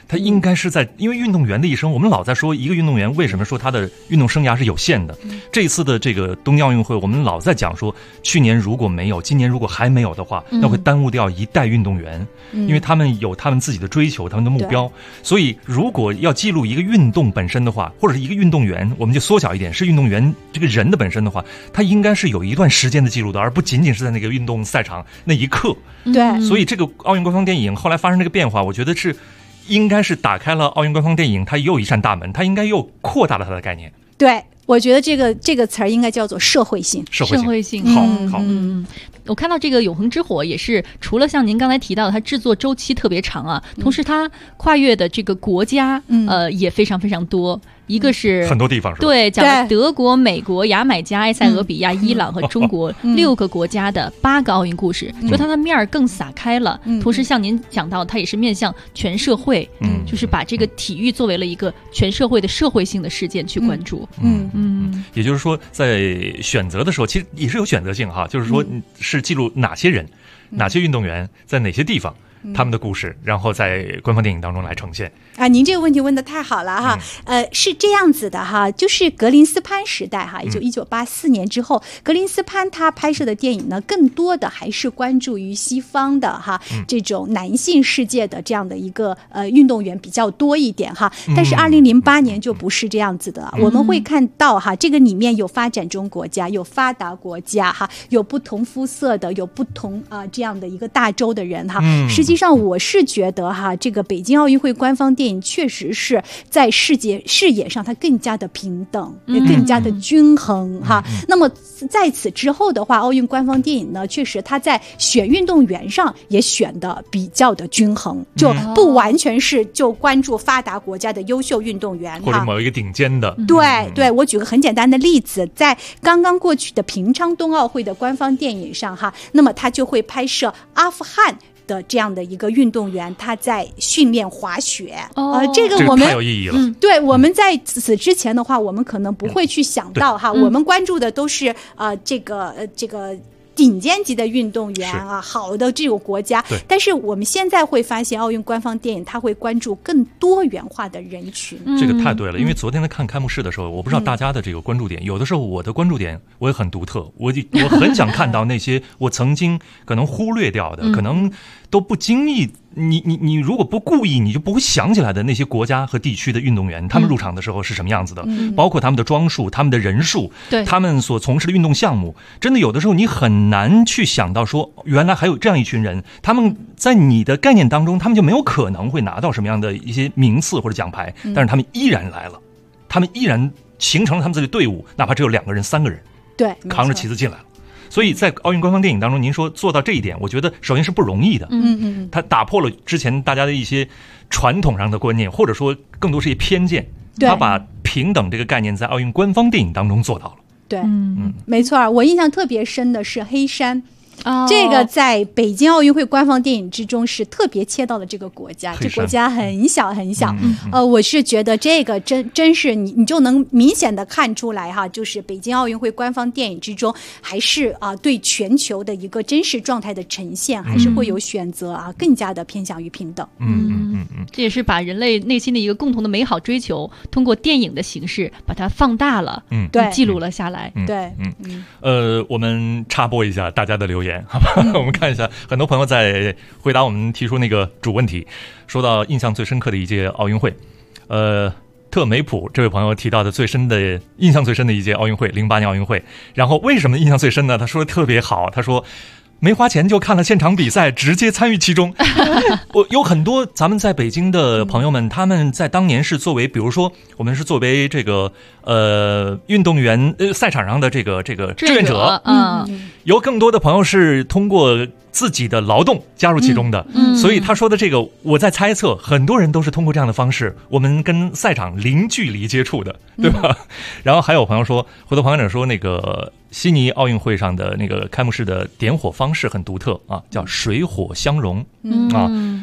S10: 他应该是在，因为运动员的一生，我们老在说一个运动员为什么说他的运动生涯是有限的。这一次的这个东京奥运会，我们老在讲说，去年如果没有，今年如果还没有的话，那会耽误掉一代运动员，因为他们有他们自己的追求，他们的目标。所以如果要记录一个运动本身的话，或者是一个运动员，我们就缩小一点，是运动员这个人的本身的话，他应该是有一段时间的记录的，而不仅仅是在那个运动赛场那一刻。
S1: 对，
S10: 所以这个奥运官方电影后来发生这个变化，我觉得是应该是打开了奥运官方电影它又一扇大门，它应该又扩大了它的概念。
S1: 对，我觉得这个词儿应该叫做社会性。
S10: 社会性，好。
S9: 我看到这个《永恒之火》也是，除了像您刚才提到的，它制作周期特别长啊，同时它跨越的这个国家，也非常非常多。一个是
S10: 很多地方是吧？
S9: 对，讲了德国、美国、牙买加、埃塞俄比亚、伊朗和中国6个国家的8个奥运故事，就它的面儿更撒开了。同时，像您讲到，它也是面向全社会，就是把这个体育作为了一个全社会的社会性的事件去关注。
S10: 也就是说，在选择的时候，其实也是有选择性哈，就是说是记录哪些人、哪些运动员在哪些地方。他们的故事，然后在官方电影当中来呈现
S1: 啊！您这个问题问得太好了哈，是这样子的哈，就是格林斯潘时代哈，也就1984年之后，格林斯潘他拍摄的电影呢，更多的还是关注于西方的哈这种男性世界的这样的一个运动员比较多一点哈。但是2008年就不是这样子的，我们会看到哈，这个里面有发展中国家，有发达国家哈，有不同肤色的，有不同这样的一个大洲的人哈。实际上我是觉得哈，这个北京奥运会官方电影确实是在视野上它更加的平等，也更加的均衡哈。那么在此之后的话，奥运官方电影呢，确实它在选运动员上也选的比较的均衡，就不完全是就关注发达国家的优秀运动员
S10: 或者某一个顶尖的。
S1: 对，我举个很简单的例子，在刚刚过去的平昌冬奥会的官方电影上哈，那么它就会拍摄阿富汗的这样的一个运动员，他在训练滑雪。这个我们
S10: 太有意义了。
S1: 对，我们在此之前的话，我们可能不会去想到哈，我们关注的都是这个顶尖级的运动员啊，好的这种国家。但是我们现在会发现，奥运官方电影它会关注更多元化的人群。
S10: 这个太对了，因为昨天在看开幕式的时候，我不知道大家的这个关注点，有的时候我的关注点我也很独特，我很想看到那些我曾经可能忽略掉的，可能都不经意。你如果不故意，你就不会想起来的那些国家和地区的运动员，他们入场的时候是什么样子的，包括他们的装束、他们的人数，他们所从事的运动项目，真的有的时候你很难去想到说，原来还有这样一群人，他们在你的概念当中，他们就没有可能会拿到什么样的一些名次或者奖牌，但是他们依然来了，他们依然形成了他们自己的队伍，哪怕只有2个人、3个人，
S1: 对，
S10: 扛着旗子进来了。所以在奥运官方电影当中，您说做到这一点，我觉得首先是不容易的。它打破了之前大家的一些传统上的观念，或者说更多是一些偏见。他把平等这个概念在奥运官方电影当中做到了。
S1: 对，没错。我印象特别深的是黑山。这个在北京奥运会官方电影之中是特别切到了这个国家，这国家很小很小。我是觉得这个真是你就能明显的看出来哈，就是北京奥运会官方电影之中还是对全球的一个真实状态的呈现，还是会有选择更加的偏向于平等。
S9: 这也是把人类内心的一个共同的美好追求，通过电影的形式把它放大了，
S1: 对，
S9: 记录了下来。
S1: 对，
S10: 我们插播一下大家的留言。好吧，我们看一下，很多朋友在回答我们提出那个主问题，说到印象最深刻的一届奥运会，特梅普这位朋友提到的印象最深的一届奥运会，08年奥运会。然后为什么印象最深呢？他说的特别好，他说没花钱就看了现场比赛，直接参与其中。我有很多咱们在北京的朋友们，他们在当年是作为，比如说我们是作为这个运动员赛场上的这个志愿者，有更多的朋友是通过自己的劳动加入其中的，所以他说的这个，我在猜测，很多人都是通过这样的方式，我们跟赛场零距离接触的，对吧？然后还有朋友说，回头朋友说那个悉尼奥运会上的那个开幕式的点火方式很独特啊，叫水火相融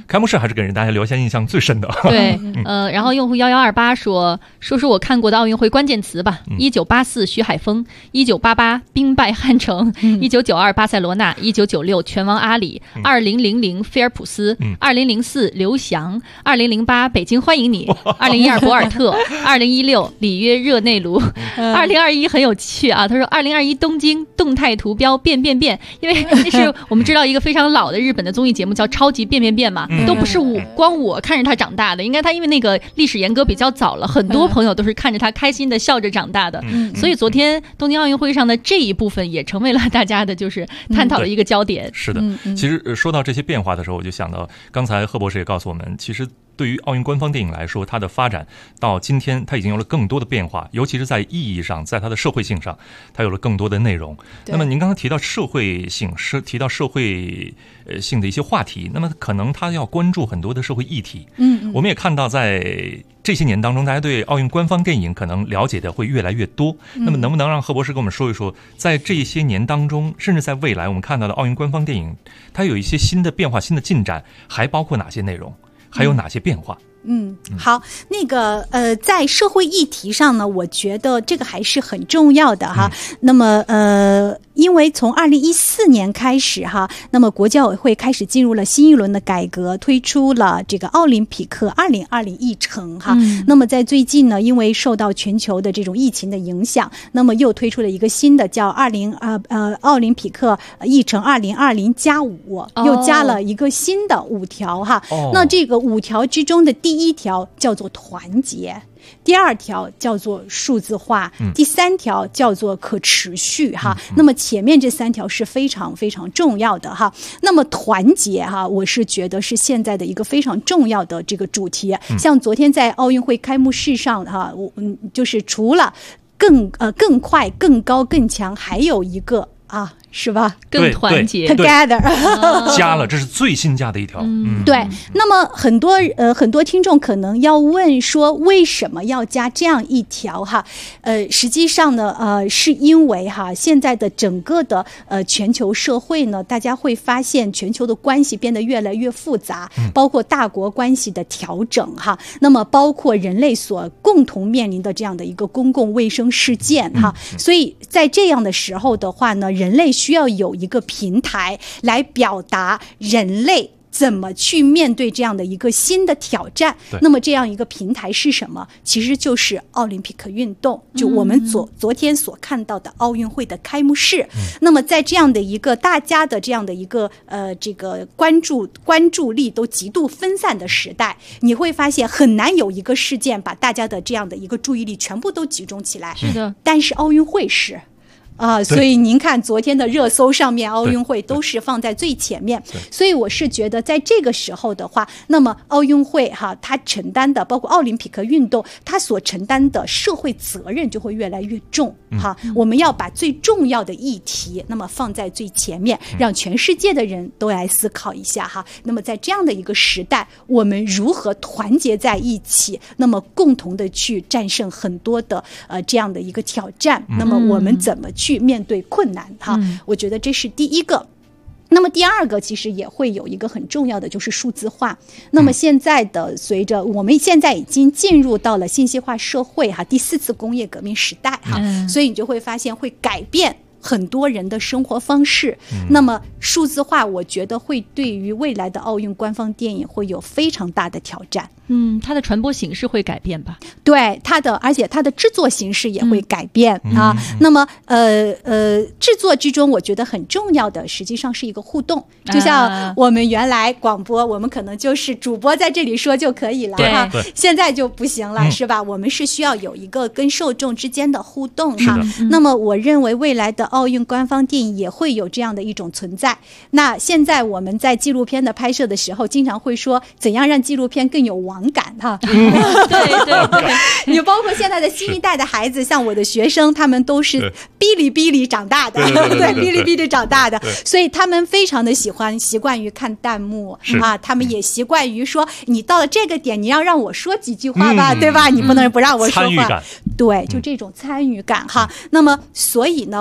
S10: 开幕式还是给人大家留下印象最深的。
S9: 对，然后用户1128说我看过的奥运会关键词吧：1984徐海峰，1988兵败汉城，1992巴塞罗那，1996拳王阿里，2000菲尔普斯，2004刘翔，2008北京欢迎你，2012博尔特，2016里约热内卢，2021很有趣啊，他说2021东京动态图标变变变，因为那是我们知道一个非常老的日本的综艺节目叫超级变变变嘛，都不是光我看着他长大的，应该他因为那个历史沿革比较早了，很多朋友都是看着他开心的笑着长大的，所以昨天东京奥运会上的这一部分也成为了大家的就是探讨的一个焦点。
S10: 是的，其实说到这些变化的时候，我就想到刚才贺博士也告诉我们，其实对于奥运官方电影来说，它的发展到今天，它已经有了更多的变化，尤其是在意义上，在它的社会性上，它有了更多的内容。那么您刚才提到社会性，提到社会性的一些话题，那么可能它要关注很多的社会议题。我们也看到在这些年当中，大家对奥运官方电影可能了解的会越来越多。那么能不能让贺博士跟我们说一说，在这些年当中，甚至在未来我们看到的奥运官方电影，它有一些新的变化、新的进展，还包括哪些内容？还有哪些变化？
S1: 好，那个在社会议题上呢，我觉得这个还是很重要的哈。那么因为从2014年开始哈，那么国际奥委会开始进入了新一轮的改革，推出了这个奥林匹克2020议程哈。那么在最近呢，因为受到全球的这种疫情的影响，那么又推出了一个新的叫奥林匹克议程2020+5，又加了一个新的5条哈。那这个5条之中的第1条叫做团结，第2条叫做数字化，第3条叫做可持续哈。那么前面这3条是非常非常重要的哈。那么团结哈，我是觉得是现在的一个非常重要的这个主题。像昨天在奥运会开幕式上哈，就是除了更快、更高、更强，还有一个是吧？
S9: 更团结
S1: ，together
S10: 加了，这是最新加的一条。
S1: 对。那么很多听众可能要问说，为什么要加这样一条哈？实际上呢，是因为哈，现在的整个的全球社会呢，大家会发现全球的关系变得越来越复杂，包括大国关系的调整哈，那么包括人类所共同面临的这样的一个公共卫生事件哈，所以在这样的时候的话呢，人类需要有一个平台来表达人类怎么去面对这样的一个新的挑战。那么这样一个平台是什么？其实就是奥林匹克运动，就我们昨天所看到的奥运会的开幕式。那么在这样的一个大家的这样的一个这个关注力都极度分散的时代，你会发现很难有一个事件把大家的这样的一个注意力全部都集中起来。
S9: 是的，
S1: 但是奥运会是所以您看昨天的热搜上面，奥运会都是放在最前面。所以我是觉得在这个时候的话，那么奥运会哈，它承担的包括奥林匹克运动，它所承担的社会责任就会越来越重哈。我们要把最重要的议题那么放在最前面，让全世界的人都来思考一下哈。那么在这样的一个时代，我们如何团结在一起，那么共同的去战胜很多的这样的一个挑战，那么我们怎么去面对困难哈？我觉得这是第一个。那么第二个其实也会有一个很重要的，就是数字化。那么现在的随着我们现在已经进入到了信息化社会哈，第4次工业革命时代哈，所以你就会发现会改变很多人的生活方式。那么数字化我觉得会对于未来的奥运官方电影会有非常大的挑战。
S9: 它的传播形式会改变吧？
S1: 对，而且它的制作形式也会改变啊。那么制作之中我觉得很重要的实际上是一个互动，就像我们原来广播我们可能就是主播在这里说就可以了哈，现在就不行了是吧？我们是需要有一个跟受众之间的互动哈。那么我认为未来的奥运官方电影也会有这样的一种存在。那现在我们在纪录片的拍摄的时候经常会说怎样让纪录片更有网感哈。对，你包括现在的新一代的孩子，像我的学生他们都是哔哩哔哩长大的，对，哔哩哔哩长大的，所以他们非常的习惯于看弹幕啊，他们也习惯于说你到了这个点你要让我说几句话吧，对吧？你不能不让我说话，对，就这种参与感哈。那么所以呢，我认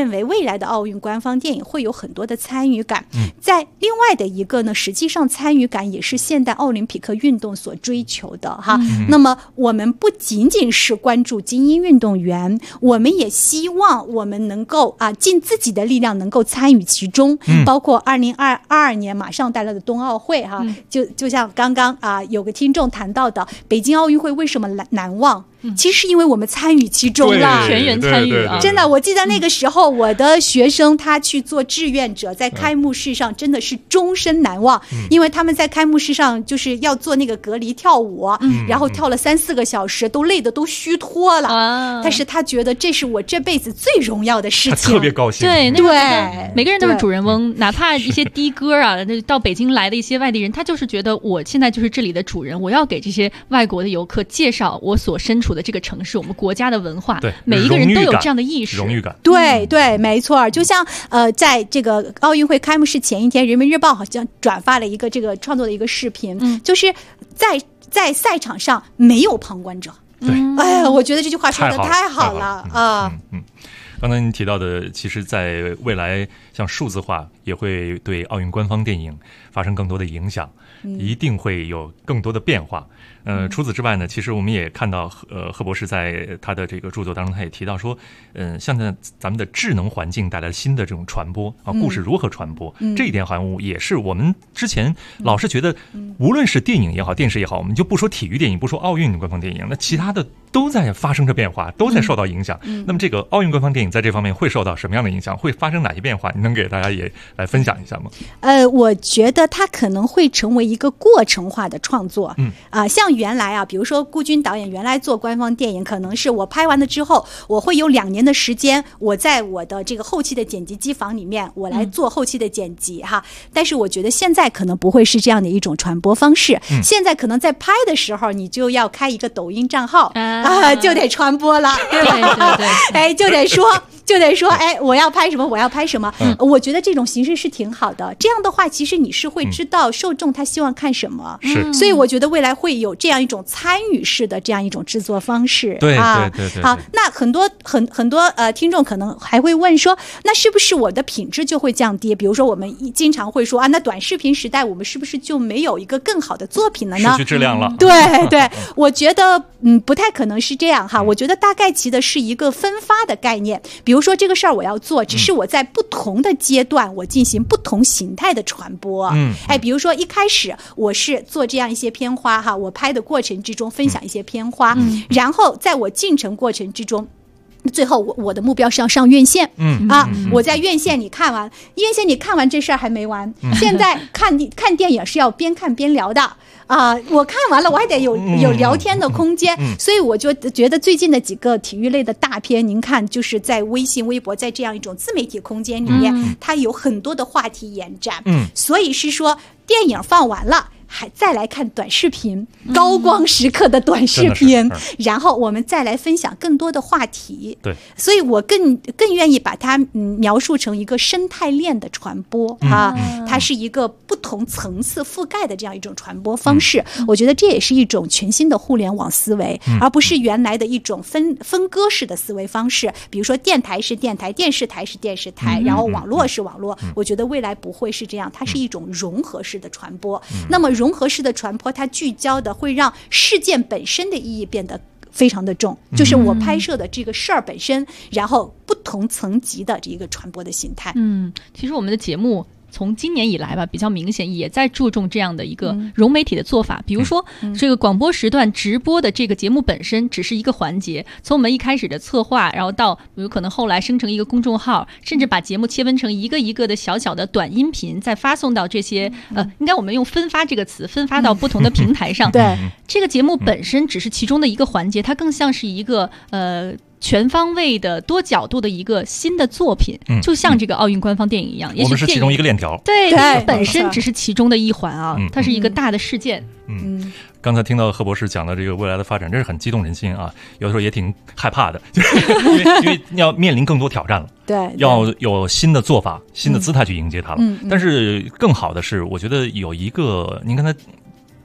S1: 认为未来的奥运官方电影会有很多的参与感。在另外的一个呢，实际上参与感也是现代奥林匹克运动所追求的哈。那么我们不仅仅是关注精英运动员，我们也希望我们能够尽自己的力量能够参与其中，包括2022年马上带来的冬奥会哈，就像刚刚有个听众谈到的，北京奥运会为什么难忘？其实因为我们参与其中了，
S9: 全员参与啊！
S1: 真的，我记得那个时候，我的学生他去做志愿者，在开幕式上真的是终身难忘，因为他们在开幕式上就是要做那个隔离跳舞，然后跳了3-4个小时，都累得都虚脱了。但是他觉得这是我这辈子最荣耀的事情，
S10: 他特别高兴。
S9: 对，每个人都是主人翁，哪怕一些的哥啊，到北京来的一些外地人，他就是觉得我现在就是这里的主人，我要给这些外国的游客介绍我所身处的这个城市，我们国家的文化。
S10: 对，
S9: 每一个人都有这样的意识，
S10: 荣誉感。
S1: 对，没错。就像在这个奥运会开幕式前一天，人民日报好像转发了一个这个创作的一个视频，就是在赛场上没有旁观者。
S10: 对，
S1: 哎呀，我觉得这句话说的太好了啊！
S10: 刚才您提到的，其实在未来像数字化也会对奥运官方电影发生更多的影响，一定会有更多的变化。除此之外呢，其实我们也看到贺博士在他的这个著作当中，他也提到说，现在咱们的智能环境带来新的这种传播啊，故事如何传播，这一点好像也是我们之前老是觉得，无论是电影也好，电视也好，我们就不说体育电影，不说奥运官方电影，那其他的都在发生着变化，都在受到影响。那么这个奥运官方电影在这方面会受到什么样的影响？会发生哪些变化？你能给大家也来分享一下吗？
S1: 我觉得它可能会成为一个过程化的创作。像原来比如说顾军导演原来做官方电影，可能是我拍完了之后，我会有2年的时间，我在我的这个后期的剪辑机房里面，我来做后期的剪辑哈。但是我觉得现在可能不会是这样的一种传播方式。现在可能在拍的时候，你就要开一个抖音账号就得传播了，对吧？对，哎，就得说，哎，我要拍什么，我要拍什么。我觉得这种形式是挺好的。这样的话，其实你是会知道受众他希望看什么。所以我觉得未来会有这样一种参与式的这样一种制作方式。
S10: 对。
S1: 好，那很多听众可能还会问说，那是不是我的品质就会降低？比如说我们经常会说那短视频时代我们是不是就没有一个更好的作品了呢？
S10: 失去质量了。
S1: 对，我觉得不太可能是这样哈。我觉得大概其的是一个分发的概念。比如说这个事儿我要做，只是我在不同的阶段我进行不同形态的传播。比如说一开始我是做这样一些片花哈，我拍的过程之中分享一些片花，然后在我进程过程之中，最后我的目标是要上院线。我在院线你看完，这事儿还没完。现在看电影是要边看边聊的。我看完了，我还得有聊天的空间。所以我就觉得最近的几个体育类的大片，您看就是在微信、微博，在这样一种自媒体空间里面，它有很多的话题延展。所以是说电影放完了，还再来看短视频，高光时刻的短视频，然后我们再来分享更多的话题。
S10: 对，
S1: 所以我更愿意把它描述成一个生态链的传播它是一个不同层次覆盖的这样一种传播方式。我觉得这也是一种全新的互联网思维，而不是原来的一种分割式的思维方式。比如说电台是电台，电视台是电视台，然后网络是网络。我觉得未来不会是这样，它是一种融合式的传播。那么融合式的传播，它聚焦的会让事件本身的意义变得非常的重，就是我拍摄的这个事儿本身，然后不同层级的这一个传播的形态。
S9: 其实我们的节目从今年以来吧，比较明显也在注重这样的一个融媒体的做法。比如说这个广播时段直播的这个节目本身只是一个环节，从我们一开始的策划，然后到比如可能后来生成一个公众号，甚至把节目切分成一个一个的小小的短音频，再发送到这些应该我们用分发这个词，分发到不同的平台上。
S1: 对，
S9: 这个节目本身只是其中的一个环节，它更像是一个全方位的多角度的一个新的作品，就像这个奥运官方电影一样，
S10: 我们是其中一个链条。
S9: 对，本身只是其中的一环它是一个大的事件。
S10: 刚才听到贺博士讲的这个未来的发展，真是很激动人心啊！有的时候也挺害怕的，因为要面临更多挑战了。
S1: 对，
S10: 要有新的做法、新的姿态去迎接它了。但是更好的是，我觉得有一个您刚才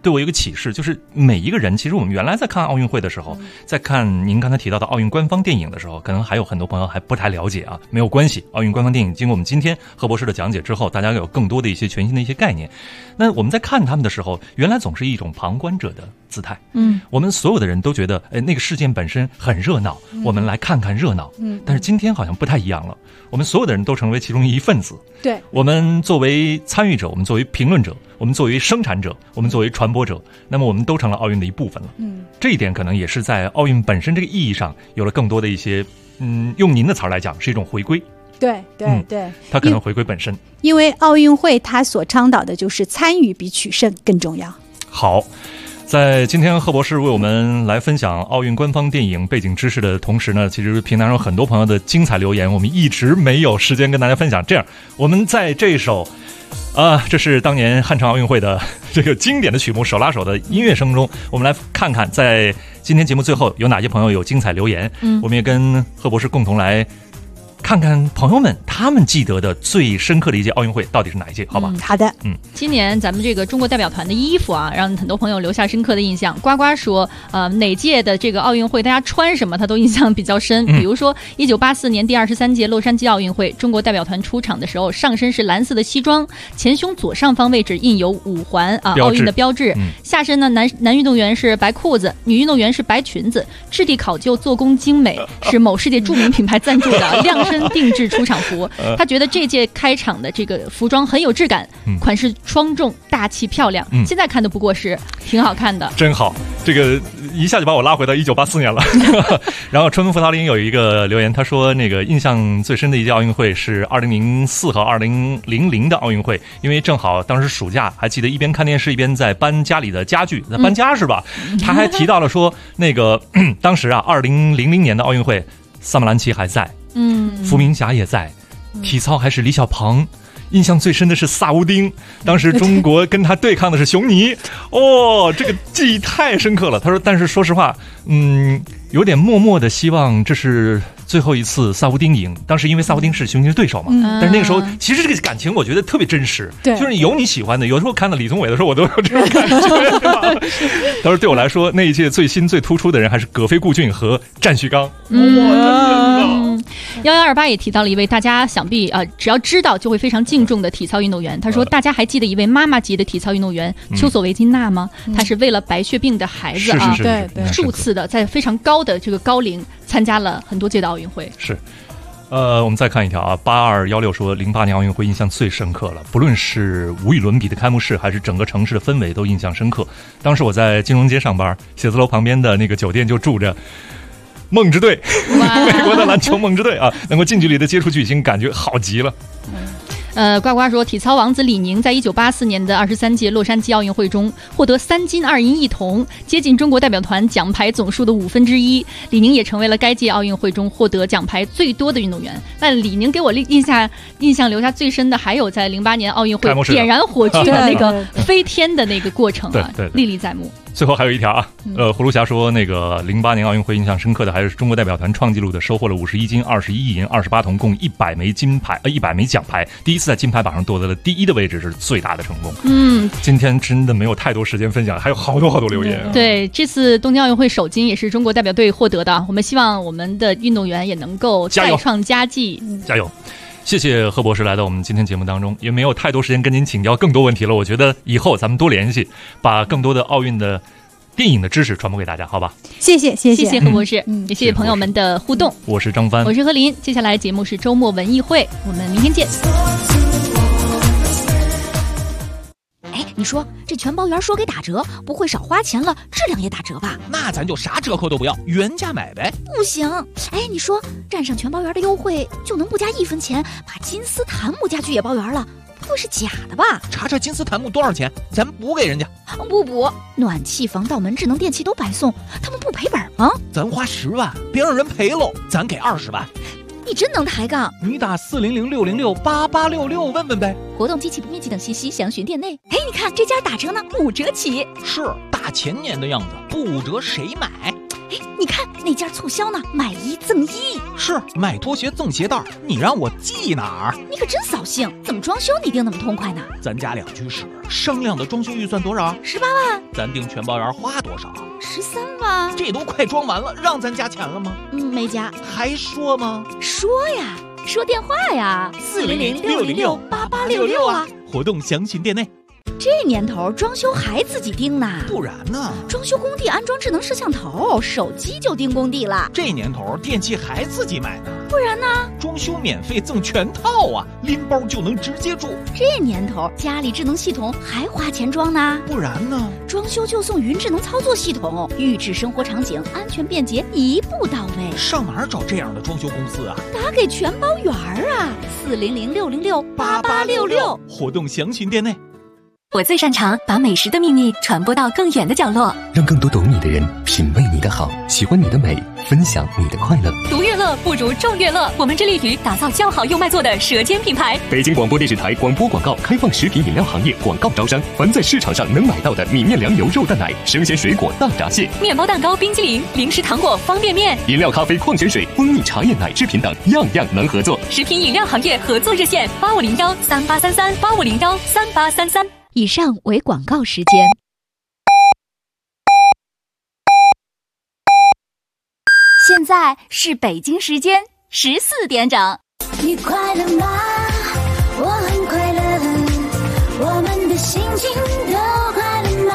S10: 对我有个启示，就是每一个人，其实我们原来在看奥运会的时候，在看您刚才提到的奥运官方电影的时候，可能还有很多朋友还不太了解啊，没有关系，奥运官方电影经过我们今天贺博士的讲解之后，大家有更多的一些全新的一些概念。那我们在看他们的时候，原来总是一种旁观者的姿态，我们所有的人都觉得，那个事件本身很热闹，我们来看看热闹，但是今天好像不太一样了，我们所有的人都成为其中一份子。
S1: 对，
S10: 我们作为参与者，我们作为评论者，我们作为生产者，我们作为传播者，那么我们都成了奥运的一部分了。这一点可能也是在奥运本身这个意义上有了更多的一些，用您的词儿来讲，是一种回归。
S1: 对对对，
S10: 它可能回归本身。
S1: 因为奥运会它所倡导的就是参与比取胜更重要。
S10: 好。在今天贺博士为我们来分享奥运官方电影背景知识的同时呢，其实平台上有很多朋友的精彩留言，我们一直没有时间跟大家分享。这样，我们在这首这是当年汉城奥运会的这个经典的曲目手拉手的音乐声中，我们来看看在今天节目最后有哪些朋友有精彩留言。我们也跟贺博士共同来看看朋友们他们记得的最深刻的一届奥运会到底是哪一届，好吧？
S1: 好的。
S9: 今年咱们这个中国代表团的衣服啊，让很多朋友留下深刻的印象。呱呱说，哪届的这个奥运会大家穿什么他都印象比较深。比如说1984年第23届洛杉矶奥运会，中国代表团出场的时候，上身是蓝色的西装，前胸左上方位置印有5环奥运的标志。下身呢，男运动员是白裤子，女运动员是白裙子，质地考究，做工精美，是某世界著名品牌赞助的量身定制出场服。他觉得这届开场的这个服装很有质感，款式庄重大气漂亮，现在看的不过时，挺好看的。
S10: 真好，这个一下就把我拉回到1984年了。然后春风葡萄林有一个留言，他说那个印象最深的一届奥运会是2004和2000的奥运会，因为正好当时暑假，还记得一边看电视一边在搬家里的家具，在搬家是吧？他还提到了说那个当时2000年的奥运会，萨马兰奇还在，伏明霞也在，体操还是李小鹏，印象最深的是萨乌丁，当时中国跟他对抗的是熊妮，这个记忆太深刻了。他说，但是说实话，有点默默的希望这是最后一次萨乌丁赢，当时因为萨乌丁是熊妮的对手嘛，但是那个时候其实这个感情我觉得特别真实，就是有你喜欢的，有时候看到李宗伟的时候我都有这种感觉，对吧？他说对我来说那一届最新最突出的人还是葛飞顾俊和战旭刚。
S9: 1128也提到了一位大家想必只要知道就会非常敬重的体操运动员。他说，大家还记得一位妈妈级的体操运动员丘索维金娜吗？她是为了白血病的孩子数次的在非常高的这个高龄参加了很多届的奥运会。
S10: 是。我们再看一条8216说08年奥运会印象最深刻了，不论是无与伦比的开幕式还是整个城市的氛围都印象深刻。当时我在金融街上班，写字楼旁边的那个酒店就住着梦之队，美国的篮球梦之队能够近距离的接触巨星，感觉好极了。
S9: 呱呱说，体操王子李宁在1984年的23届洛杉矶奥运会中获得3金2银1铜，接近中国代表团奖牌总数的1/5。李宁也成为了该届奥运会中获得奖牌最多的运动员。那李宁给我印象留下最深的，还有在08年奥运会点燃火炬的那个飞天的那个过程历历在目。
S10: 最后还有一条葫芦侠说，那个08年奥运会印象深刻的还是中国代表团创纪录的收获了51金、21银、28铜，共100枚金牌，100枚奖牌，第一次在金牌榜上夺得了第1的位置，是最大的成功。今天真的没有太多时间分享，还有好多留言。
S9: 对，这次东京奥运会首金也是中国代表队获得的，我们希望我们的运动员也能够再创佳绩，
S10: 加油！谢谢贺博士来到我们今天节目当中，也没有太多时间跟您请教更多问题了。我觉得以后咱们多联系，把更多的奥运的电影的知识传播给大家，好吧？
S1: 谢谢
S9: 贺博士，也谢谢朋友们的互动。
S10: 我是张帆，
S9: 我是何林。接下来节目是周末文艺会，我们明天见。
S13: 你说这全包圆说给打折，不会少花钱了，质量也打折吧？
S16: 那咱就啥折扣都不要，原价买呗。
S13: 不行，你说占上全包圆的优惠，就能不加1分钱把金丝檀木家具也包圆了？不会是假的吧？
S16: 查查金丝檀木多少钱，咱补给人家。
S13: 不补，暖气、防盗门、智能电器都白送，他们不赔本吗？
S16: 咱花10万，别让人赔喽，咱给20万。
S13: 你真能抬杠！
S16: 你打400-606-8866问问呗。
S13: 活动、机器不面积等信息详询店内。你看这家打折呢，5折起。
S16: 是大前年的样子，不折谁买？
S13: 你看那家促销呢，买1赠1。
S16: 是买拖鞋赠鞋带，你让我记哪儿？
S13: 你可真扫兴，怎么装修你定那么痛快呢？
S16: 咱家2居室，商量的装修预算多少
S13: ？18万。
S16: 咱订全包园花多少
S13: ？13万。
S16: 这都快装完了，让咱加钱了吗？
S13: 没加。
S16: 还说吗？
S13: 说呀，说电话呀，400-606-8866啊。
S16: 活动详询店内。
S13: 这年头装修还自己盯呢？
S16: 不然呢？
S13: 装修工地安装智能摄像头，手机就盯工地了。
S16: 这年头电器还自己买呢？
S13: 不然呢？
S16: 装修免费赠全套啊，拎包就能直接住。
S13: 这年头家里智能系统还花钱装呢？
S16: 不然呢？
S13: 装修就送云智能操作系统，预制生活场景，安全便捷，一步到位。
S16: 上哪儿找这样的装修公司啊？
S13: 打给全包园啊，400-606-8866。
S16: 活动详询店内。
S17: 我最擅长把美食的秘密传播到更远的角落，
S18: 让更多懂你的人品味你的好，喜欢你的美，分享你的快乐。
S17: 独乐乐不如众乐乐，我们致力于打造叫好又卖座的舌尖品牌。
S18: 北京广播电视台广播广告开放食品饮料行业广告招商，凡在市场上能买到的米面粮油肉蛋奶、生鲜水果大闸蟹、
S17: 面包蛋糕、冰激凌、零食糖果、方便面、
S18: 饮料、咖啡、矿泉水、蜂蜜茶叶、奶制品等，样样能合作。
S17: 食品饮料行业合作热线8501-3833-8501-3833。
S13: 以上为广告时间。 现在是北京时间14点整。
S19: 你快乐吗？我很快乐，我们的心情都快乐吗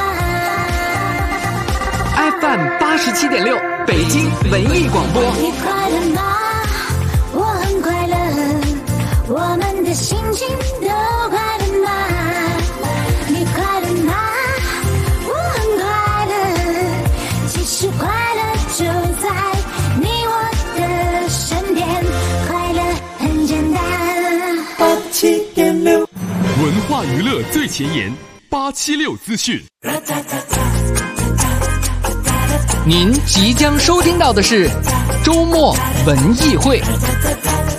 S15: ？FM 87.6，北京文艺广播。
S19: 你快乐吗？我很快乐，我们的心情都快乐吗？你快乐吗？我很快乐，其实快乐就在你我的身边，快乐很简单。87.6，
S3: 文化娱乐最前沿，876资讯。
S15: 您即将收听到的是周末文艺会。